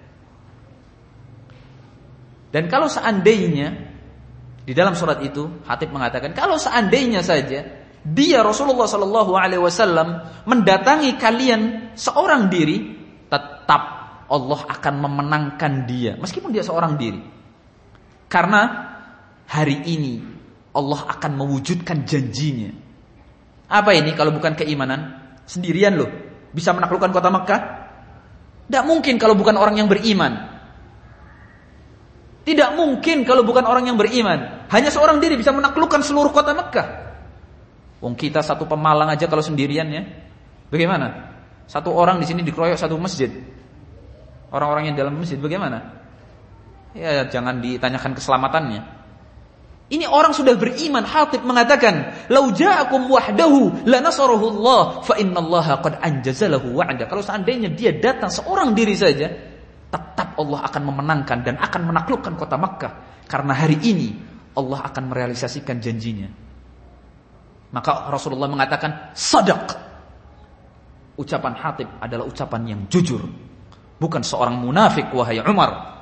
Dan kalau seandainya, di dalam surat itu Hatib mengatakan, kalau seandainya saja dia Rasulullah sallallahu alaihi wasallam mendatangi kalian seorang diri, tetap Allah akan memenangkan dia meskipun dia seorang diri. Karena hari ini Allah akan mewujudkan janjinya. Apa ini kalau bukan keimanan? Sendirian loh bisa menaklukkan kota Makkah? Tidak mungkin kalau bukan orang yang beriman. Tidak mungkin kalau bukan orang yang beriman. Hanya seorang diri bisa menaklukkan seluruh kota Makkah. Wong kita satu Pemalang aja kalau sendirian ya. Bagaimana? Satu orang di sini dikeroyok satu masjid. Orang-orang yang dalam masjid bagaimana? Ya jangan ditanyakan keselamatannya. Ini orang sudah beriman. Hatib mengatakan, "Lau ja'akum wahdahu lanasarahu Allah fa innallaha qad anjazalahu wa'da." Kalau seandainya dia datang seorang diri saja, tetap Allah akan memenangkan dan akan menaklukkan kota Makkah. Karena hari ini Allah akan merealisasikan janjinya. Maka Rasulullah mengatakan, sadaq. Ucapan Hatib adalah ucapan yang jujur. Bukan seorang munafik, wahai Umar.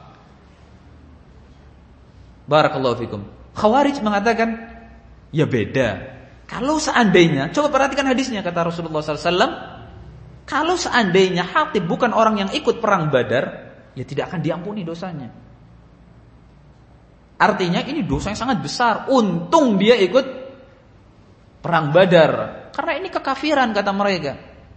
Barakallahu fikum. Khawarij mengatakan, ya beda. Kalau seandainya, coba perhatikan hadisnya, kata Rasulullah SAW. Kalau seandainya Hatib bukan orang yang ikut perang Badar, ya tidak akan diampuni dosanya. Artinya ini dosa yang sangat besar. Untung dia ikut perang Badar. Karena ini kekafiran, kata mereka.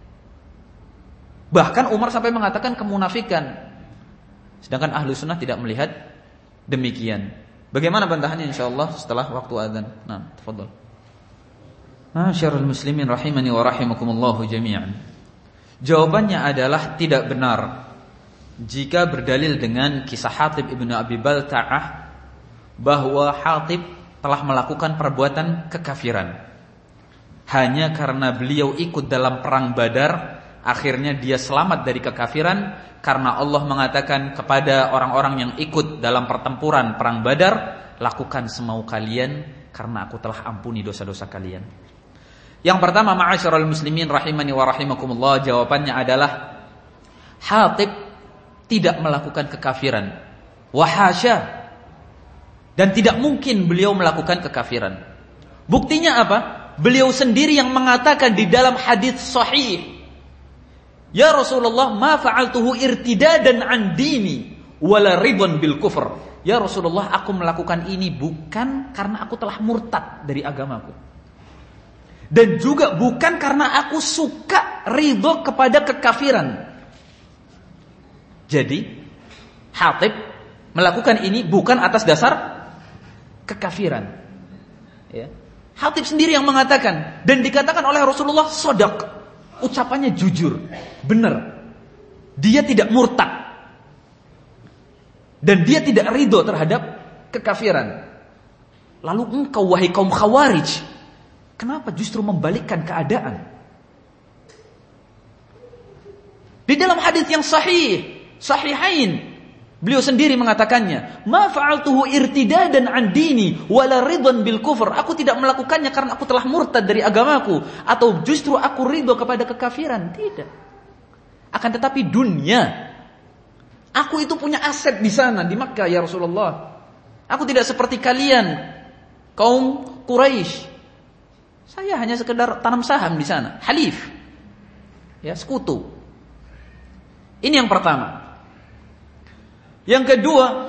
Bahkan Umar sampai mengatakan kemunafikan. Sedangkan ahlu sunnah tidak melihat demikian. Bagaimana bantahannya insyaallah setelah waktu azan. Nah, tafadhol. Ma'asyiral muslimin rahimani wa rahimakumullah jami'an. Jawabannya adalah tidak benar jika berdalil dengan kisah Hatib ibnu Abi Balta'ah bahwa Hatib telah melakukan perbuatan kekafiran. Hanya karena beliau ikut dalam perang Badar, akhirnya dia selamat dari kekafiran. Karena Allah mengatakan kepada orang-orang yang ikut dalam pertempuran perang Badar, lakukan semau kalian karena aku telah ampuni dosa-dosa kalian. Yang pertama, ma'asyiral muslimin rahimani wa rahimakumullah, jawabannya adalah Hatib tidak melakukan kekafiran. Wahasya. Dan tidak mungkin beliau melakukan kekafiran. Buktinya apa? Beliau sendiri yang mengatakan di dalam hadis sahih, ya Rasulullah, ma fa'altuhu irtidadan an dini wala ridwan bil kufr. Ya Rasulullah, aku melakukan ini bukan karena aku telah murtad dari agamaku. Dan juga bukan karena aku suka ridho kepada kekafiran. Jadi Hatib melakukan ini bukan atas dasar kekafiran. Ya. Hatib sendiri yang mengatakan, dan dikatakan oleh Rasulullah shadaq. Ucapannya jujur, benar. Dia tidak murtad. Dan dia tidak ridho terhadap kekafiran. Lalu engkau wahai kaum Khawarij, kenapa justru membalikkan keadaan? Di dalam hadis yang sahihain, beliau sendiri mengatakannya, ma fa'altuhu irtidadan an dini wala ridwan bil kufur. Aku tidak melakukannya karena aku telah murtad dari agamaku atau justru aku ridho kepada kekafiran. Tidak. Akan tetapi dunia, aku itu punya aset di sana di Makkah ya Rasulullah. Aku tidak seperti kalian kaum Quraisy. Saya hanya sekedar tanam saham di sana, halif. Ya, sekutu. Ini yang pertama. Yang kedua,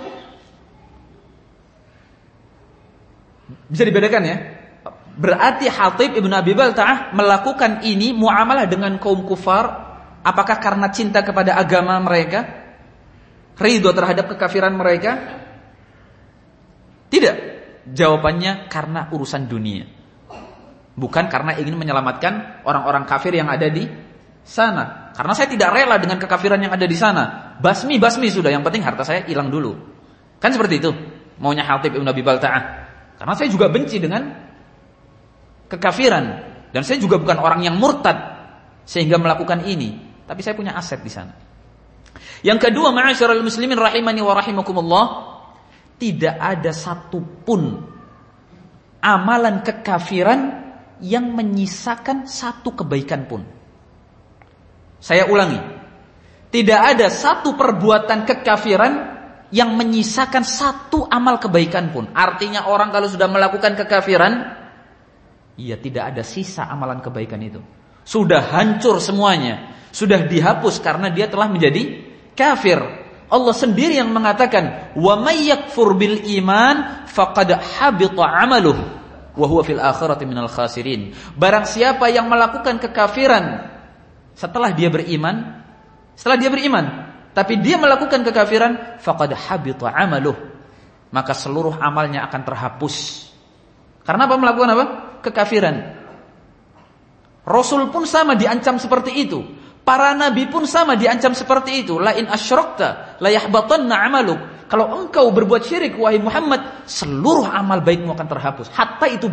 bisa dibedakan ya. Berarti Hatib ibnu Abi Balta'ah melakukan ini muamalah dengan kaum kufar. Apakah karena cinta kepada agama mereka, ridho terhadap kekafiran mereka? Tidak. Jawabannya karena urusan dunia. Bukan karena ingin menyelamatkan orang-orang kafir yang ada di sana. Karena saya tidak rela dengan kekafiran yang ada di sana. Basmi sudah, yang penting harta saya hilang dulu. Kan seperti itu maunya Hatib ibn Abi Balta'ah. Karena saya juga benci dengan kekafiran, dan saya juga bukan orang yang murtad sehingga melakukan ini, tapi saya punya aset di sana. Yang kedua, ma'asyiral muslimin rahimani wa rahimakumullah, tidak ada satupun amalan kekafiran yang menyisakan satu kebaikan pun. Saya ulangi, tidak ada satu perbuatan kekafiran yang menyisakan satu amal kebaikan pun. Artinya orang kalau sudah melakukan kekafiran, ya tidak ada sisa amalan kebaikan itu. Sudah hancur semuanya, sudah dihapus karena dia telah menjadi kafir. Allah sendiri yang mengatakan, wa may yakfur bil iman faqad habita 'amaluhu wa huwa fil akhirati minal khasirin. Barang siapa yang melakukan kekafiran setelah dia beriman, tapi dia melakukan kekafiran, faqad habita 'amaluhu, maka seluruh amalnya akan terhapus. Karena apa? Melakukan apa? Kekafiran. Rasul pun sama diancam seperti itu. Para nabi pun sama diancam seperti itu. La in asyrakta la yahbatanna 'amaluk. Kalau engkau berbuat syirik wahai Muhammad, seluruh amal baikmu akan terhapus. Hatta itu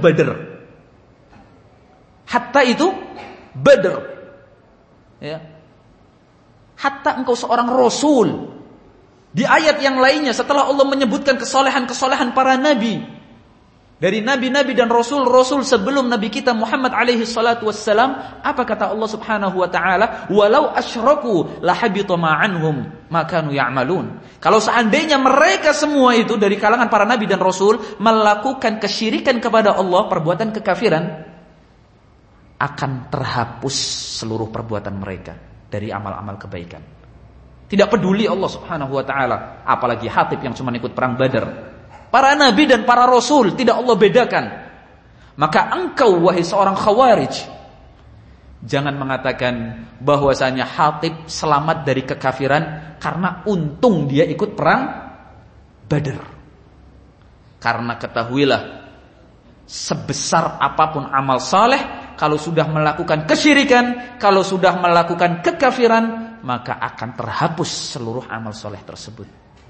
Badr. Ya. Hatta engkau seorang rasul, Di ayat yang lainnya setelah Allah menyebutkan kesolehan-kesolehan para nabi, dari nabi-nabi dan rasul-rasul sebelum nabi kita Muhammad alaihi salatu wassalam, apa kata Allah Subhanahu wa taala? Walau asyraku lahabita ma anhum ma kanu ya'malun. Kalau seandainya mereka semua itu dari kalangan para nabi dan rasul melakukan kesyirikan kepada Allah, perbuatan kekafiran, akan terhapus seluruh perbuatan mereka dari amal-amal kebaikan. Tidak peduli Allah Subhanahu wa taala, apalagi Hatib yang cuma ikut perang Badar. Para nabi dan para rasul tidak Allah bedakan. Maka engkau wahai seorang Khawarij, jangan mengatakan bahwasanya Hatib selamat dari kekafiran karena untung dia ikut perang Badar. Karena ketahuilah, sebesar apapun amal saleh, kalau sudah melakukan kesyirikan, kalau sudah melakukan kekafiran, maka akan terhapus seluruh amal soleh tersebut.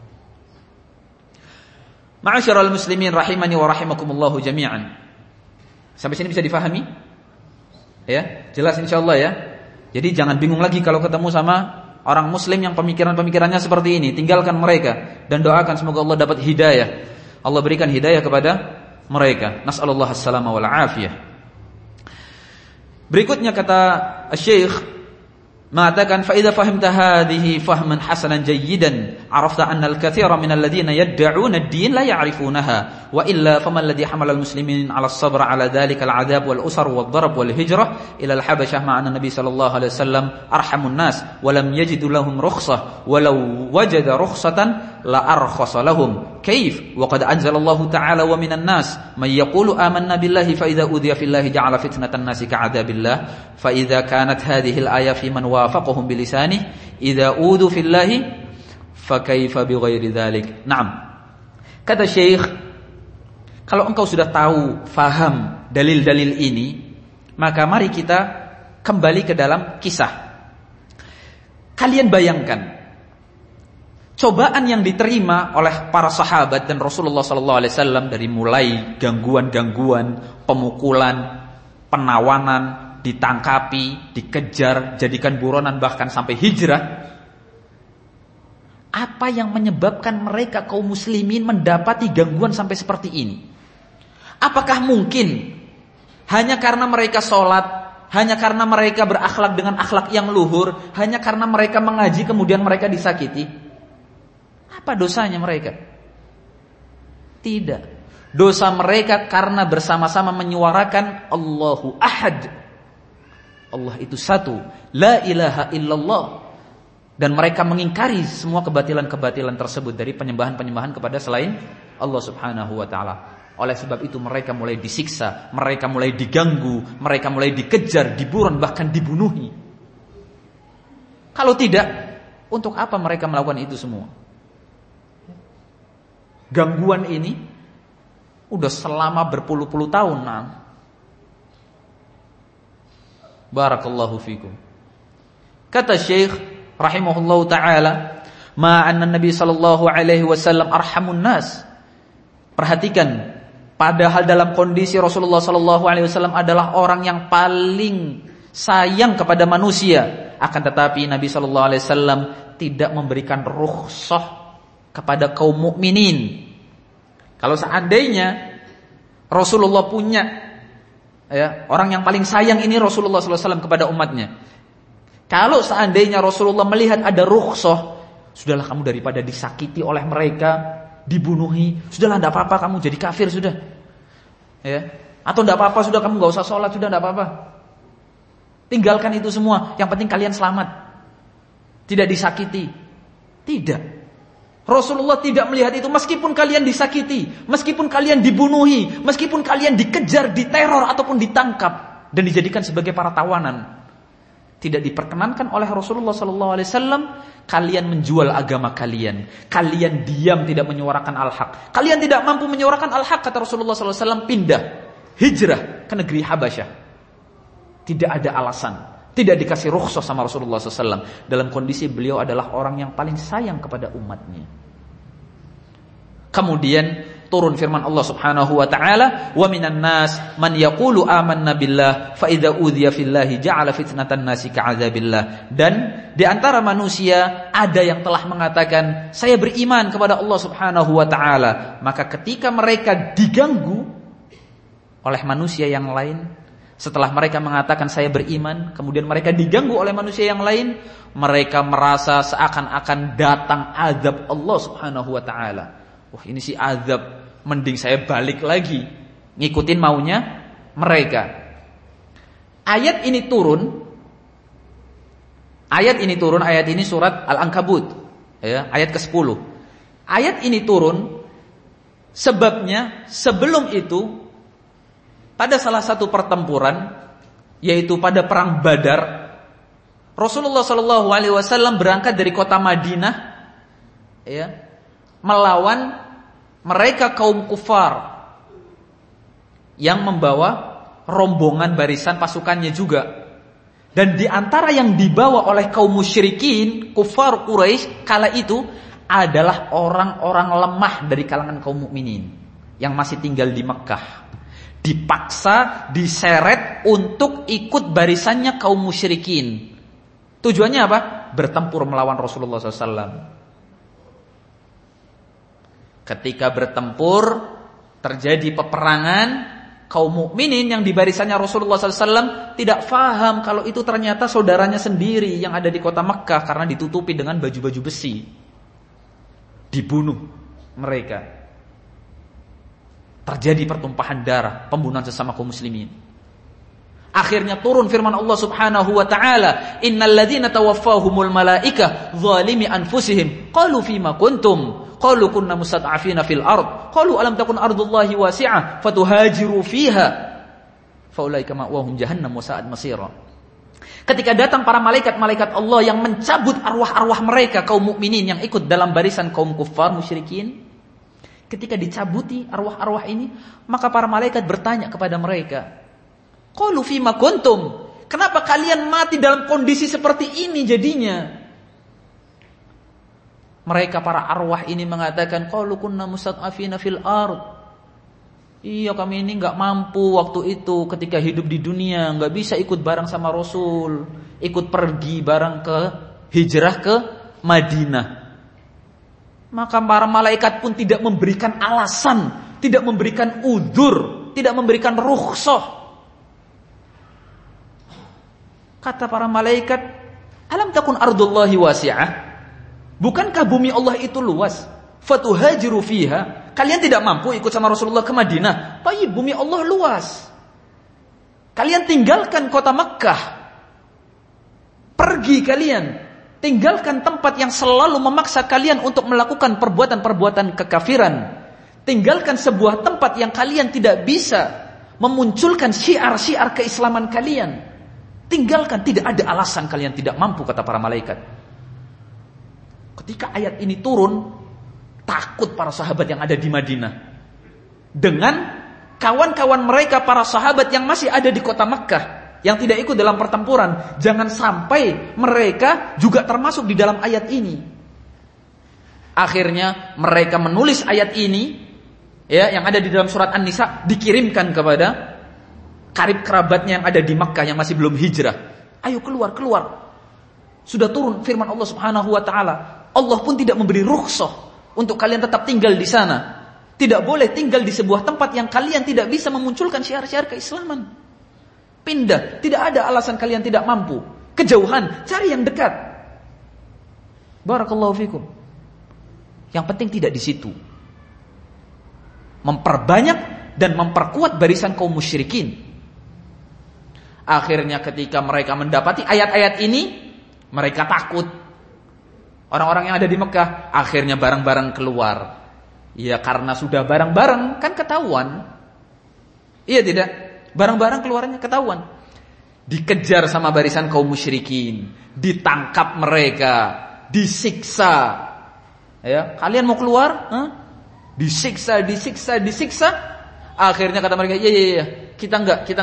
Ma'asyiral muslimin rahimani wa rahimakumullahu jami'an. Sampai sini bisa difahami? Ya, jelas insyaallah ya. Jadi jangan bingung lagi kalau ketemu sama orang muslim yang pemikirannya seperti ini. Tinggalkan mereka dan doakan semoga Allah dapat hidayah. Allah berikan hidayah kepada mereka. Nas'alullah as-salama wal afiyah. Berikutnya kata Syekh mengatakan fa idza fahimta hadhihi fahman hasanan jayyidan arafta anna al-katsira min alladhina yad'una ad-din la ya'rifunaha wa illa faman alladhi hamala al-muslimin 'ala as-sabr 'ala dhalika al-'adab wal usr wad darb wal hijrah ila al-habasyah ma'a an-nabi sallallahu alaihi wasallam arhamun nas wa lam yajidu lahum rukhsah walau wajada rukhsatan la arkhasa lahum kayf wa qad anzala Allah ta'ala wa minan nas may yaqulu amanna billahi fa idza udhiya fillahi ja'ala fitnatan nasi ka'adabillah fa idza kanat hadhihi al-aya fi man wafaqahum bilisanihi idza udu fillahi fa kaifa bighairi dzalik. Naam. Kata Syekh, kalau engkau sudah tahu, faham dalil-dalil ini, maka mari kita kembali ke dalam kisah. Kalian bayangkan cobaan yang diterima oleh para sahabat dan Rasulullah sallallahu alaihi wasallam dari mulai gangguan-gangguan, pemukulan, penawanan, ditangkapi, dikejar, jadikan buronan, bahkan sampai hijrah. Apa yang menyebabkan mereka kaum muslimin mendapati gangguan sampai seperti ini? Apakah mungkin hanya karena mereka sholat, hanya karena mereka berakhlak dengan akhlak yang luhur, hanya karena mereka mengaji kemudian mereka disakiti? Apa dosanya mereka? Tidak. Dosa mereka karena bersama-sama menyuarakan Allahu Ahad. Allah itu satu, la ilaha illallah. Dan mereka mengingkari semua kebatilan-kebatilan tersebut dari penyembahan-penyembahan kepada selain Allah Subhanahu wa taala. Oleh sebab itu mereka mulai disiksa, mereka mulai diganggu, mereka mulai dikejar, diburon, bahkan dibunuhi. Kalau tidak, untuk apa mereka melakukan itu semua? Gangguan ini udah selama berpuluh-puluh tahun. Barakallahu fikum. Kata Syekh rahimahullahu taala, ma anna Nabi sallallahu alaihi wasallam arhamun nas. Perhatikan, padahal dalam kondisi Rasulullah sallallahu alaihi wasallam adalah orang yang paling sayang kepada manusia, akan tetapi Nabi sallallahu alaihi wasallam tidak memberikan rukhsah kepada kaum mukminin. Kalau seandainya Rasulullah punya orang yang paling sayang ini Rasulullah sallallahu alaihi wasallam kepada umatnya. Kalau seandainya Rasulullah melihat ada rukhsah, sudahlah kamu daripada disakiti oleh mereka, dibunuhi, sudahlah tidak apa-apa kamu jadi kafir sudah. Ya. Atau tidak apa-apa sudah kamu enggak usah sholat sudah, tidak apa-apa. Tinggalkan itu semua, yang penting kalian selamat. Tidak disakiti. Tidak. Rasulullah tidak melihat itu, meskipun kalian disakiti, meskipun kalian dibunuhi, meskipun kalian dikejar, diteror ataupun ditangkap dan dijadikan sebagai para tawanan. Tidak diperkenankan oleh Rasulullah SAW kalian menjual agama kalian. Kalian diam tidak menyuarakan al-haq. Kalian tidak mampu menyuarakan al-haq, kata Rasulullah SAW, pindah, hijrah ke negeri Habasyah. Tidak ada alasan. Tidak dikasih rukhsah sama Rasulullah SAW. Dalam kondisi beliau adalah orang yang paling sayang kepada umatnya. Kemudian turun firman Allah Subhanahu wa taala, "Wa minan nas man yaqulu amanna billah fa idza udhiya fillahi ja'ala fitnatan nasi ka'adzabillah." Dan di antara manusia ada yang telah mengatakan, "Saya beriman kepada Allah Subhanahu wa taala." Maka ketika mereka diganggu oleh manusia yang lain, setelah mereka mengatakan saya beriman, kemudian mereka diganggu oleh manusia yang lain, mereka merasa seakan-akan datang azab Allah Subhanahu wa taala. Wah, ini sih azab, mending saya balik lagi ngikutin maunya mereka. Ayat ini turun, ayat ini surat Al-Ankabut, ya, ayat ke-10. Ayat ini turun sebabnya sebelum itu pada salah satu pertempuran, yaitu pada perang Badar, Rasulullah SAW berangkat dari kota Madinah, ya, melawan mereka kaum kufar yang membawa rombongan barisan pasukannya juga. Dan di antara yang dibawa oleh kaum musyrikin, kufar Quraisy kala itu adalah orang-orang lemah dari kalangan kaum mukminin yang masih tinggal di Mekkah. Dipaksa, diseret untuk ikut barisannya kaum musyrikin. Tujuannya apa? Bertempur melawan Rasulullah SAW. Ketika bertempur, terjadi peperangan, kaum mukminin yang di barisannya Rasulullah SAW tidak faham kalau itu ternyata saudaranya sendiri yang ada di kota Mekkah, karena ditutupi dengan baju-baju besi. Dibunuh mereka. Terjadi pertumpahan darah, pembunuhan sesama kaum muslimin. Akhirnya turun firman Allah Subhanahu wa taala, "Innal ladzina tawaffahumul malaikah zalimi anfusihim qalu fima kuntum?" Qalu kunna mustad'afina fil ard. Qalu alam takun ardullahi wasi'ah fatuhajiru fiha. Faulaika ma'wahum jahannam wa sa'at masira. Ketika datang para malaikat-malaikat Allah yang mencabut arwah-arwah mereka kaum mukminin yang ikut dalam barisan kaum kufar musyrikin, ketika dicabuti arwah-arwah ini, maka para malaikat bertanya kepada mereka, "Qalu fima kuntum?" Kenapa kalian mati dalam kondisi seperti ini jadinya? Mereka para arwah ini mengatakan, "Qalu kunna mustad'afina fil ard." Iya, kami ini enggak mampu waktu itu ketika hidup di dunia, enggak bisa ikut bareng sama Rasul, ikut pergi bareng ke hijrah ke Madinah. Maka para malaikat pun tidak memberikan alasan, tidak memberikan udzur, tidak memberikan rukhsah. Kata para malaikat, "Alam takun ardullahi wasi'ah?" Bukankah bumi Allah itu luas? Fatuhajiru fiha. Kalian tidak mampu ikut sama Rasulullah ke Madinah. Tapi bumi Allah luas. Kalian tinggalkan kota Mekkah. Pergi kalian. Tinggalkan tempat yang selalu memaksa kalian untuk melakukan perbuatan-perbuatan kekafiran. Tinggalkan sebuah tempat yang kalian tidak bisa memunculkan syiar-syiar keislaman kalian. Tinggalkan, tidak ada alasan kalian tidak mampu, kata para malaikat. Ketika ayat ini turun, takut para sahabat yang ada di Madinah dengan kawan-kawan mereka para sahabat yang masih ada di kota Mekkah yang tidak ikut dalam pertempuran. Jangan sampai mereka juga termasuk di dalam ayat ini. Akhirnya mereka menulis ayat ini, ya, yang ada di dalam surat An-Nisa, dikirimkan kepada karib kerabatnya yang ada di Mekkah yang masih belum hijrah. Ayo keluar. Sudah turun firman Allah Subhanahu wa taala. Allah pun tidak memberi rukhsah untuk kalian tetap tinggal di sana. Tidak boleh tinggal di sebuah tempat yang kalian tidak bisa memunculkan syiar-syiar keislaman. Pindah, tidak ada alasan kalian tidak mampu. Kejauhan, cari yang dekat. Barakallahu fikum. Yang penting tidak di situ. Memperbanyak dan memperkuat barisan kaum musyrikin. Akhirnya ketika mereka mendapati ayat-ayat ini, mereka takut. Orang-orang yang ada di Mekkah akhirnya bareng-bareng keluar. Ya, karena sudah bareng-bareng kan ketahuan. Iya tidak? Bareng-bareng keluarnya ketahuan. Dikejar sama barisan kaum musyrikin, ditangkap mereka, disiksa. Ya, kalian mau keluar? Disiksa. Akhirnya kata mereka, "Iya, kita enggak.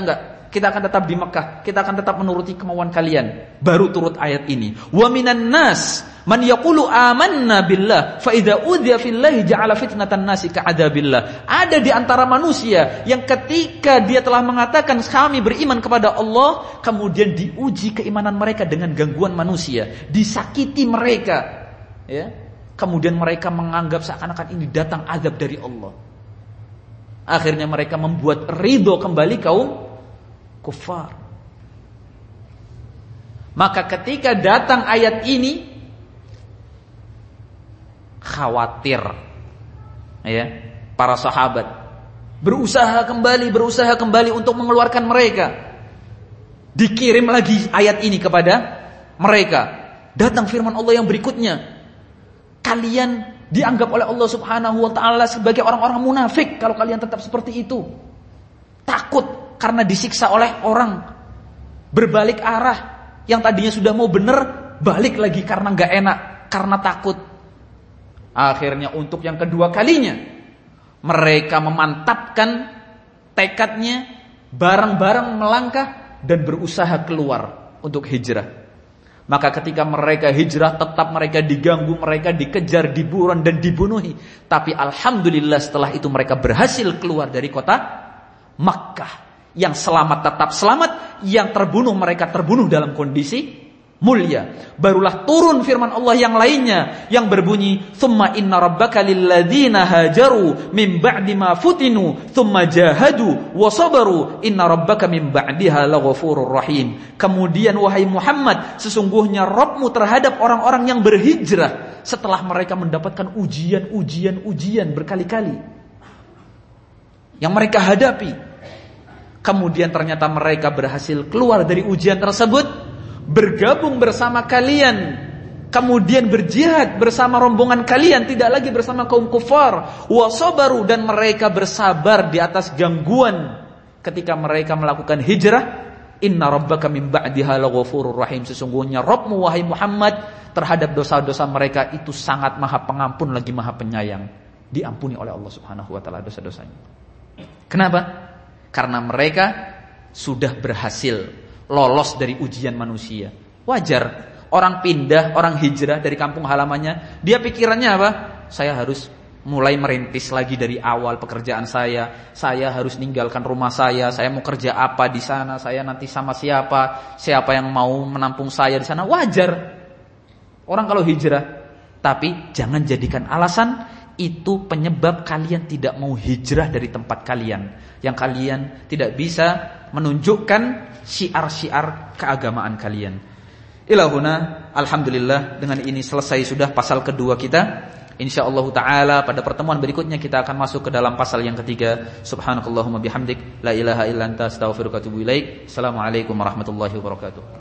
kita akan tetap di Mekah, kita akan tetap menuruti kemauan kalian. Baru turut ayat ini. Wa minan nas man yaqulu amanna billah fa idza udhiya fillahi ja'ala fitnatan nasi ka'adabillah. Ada di antara manusia yang ketika dia telah mengatakan kami beriman kepada Allah, kemudian diuji keimanan mereka dengan gangguan manusia, disakiti mereka, ya. Kemudian mereka menganggap seakan-akan ini datang azab dari Allah. Akhirnya mereka membuat ridho kembali kaum kufar. Maka ketika datang ayat ini, khawatir, ya, para sahabat berusaha kembali untuk mengeluarkan mereka. Dikirim lagi ayat ini kepada mereka. Datang firman Allah yang berikutnya, kalian dianggap oleh Allah Subhanahu wa taala sebagai orang-orang munafik kalau kalian tetap seperti itu. Takut karena disiksa oleh orang. Berbalik arah, yang tadinya sudah mau benar, balik lagi karena enggak enak, karena takut. Akhirnya untuk yang kedua kalinya, mereka memantapkan tekadnya, bareng-bareng melangkah dan berusaha keluar untuk hijrah. Maka ketika mereka hijrah, tetap mereka diganggu, mereka dikejar, diburon dan dibunuhi. Tapi alhamdulillah setelah itu mereka berhasil keluar dari kota Makkah. Yang selamat tetap selamat, yang terbunuh mereka terbunuh dalam kondisi mulia. Barulah turun firman Allah yang lainnya yang berbunyi, "Tsumma inna rabbaka lilladzina hajaru min ba'di ma futinu tsumma jahadu wa sabaru inna rabbaka min ba'diha laghafurur rahim." Kemudian wahai Muhammad, sesungguhnya Rabbmu terhadap orang-orang yang berhijrah setelah mereka mendapatkan ujian berkali-kali yang mereka hadapi. Kemudian ternyata mereka berhasil keluar dari ujian tersebut, bergabung bersama kalian, kemudian berjihad bersama rombongan kalian, tidak lagi bersama kaum kufar. Wasabaru, dan mereka bersabar di atas gangguan ketika mereka melakukan hijrah. Inna rabbaka min ba'diha laghafurur rahim. Sesungguhnya Rabbmu wahai Muhammad terhadap dosa-dosa mereka itu sangat maha pengampun lagi maha penyayang. Diampuni oleh Allah Subhanahu wa taala dosa-dosanya. Kenapa? Karena mereka sudah berhasil lolos dari ujian manusia. Wajar orang pindah, orang hijrah dari kampung halamannya, dia pikirannya apa? Saya harus mulai merintis lagi dari awal pekerjaan saya. Saya harus ninggalkan rumah saya mau kerja apa di sana, saya nanti sama siapa yang mau menampung saya di sana. Wajar orang kalau hijrah, tapi jangan jadikan alasan itu penyebab kalian tidak mau hijrah dari tempat kalian, yang kalian tidak bisa menunjukkan syiar-syiar keagamaan kalian. Ilahuna, alhamdulillah, dengan ini selesai sudah pasal kedua kita. InsyaAllah ta'ala pada pertemuan berikutnya kita akan masuk ke dalam pasal yang ketiga. Subhanakallahumma bihamdik, la ilaha illa anta astaghfiruka wa atubu ilaik. Assalamualaikum warahmatullahi wabarakatuh.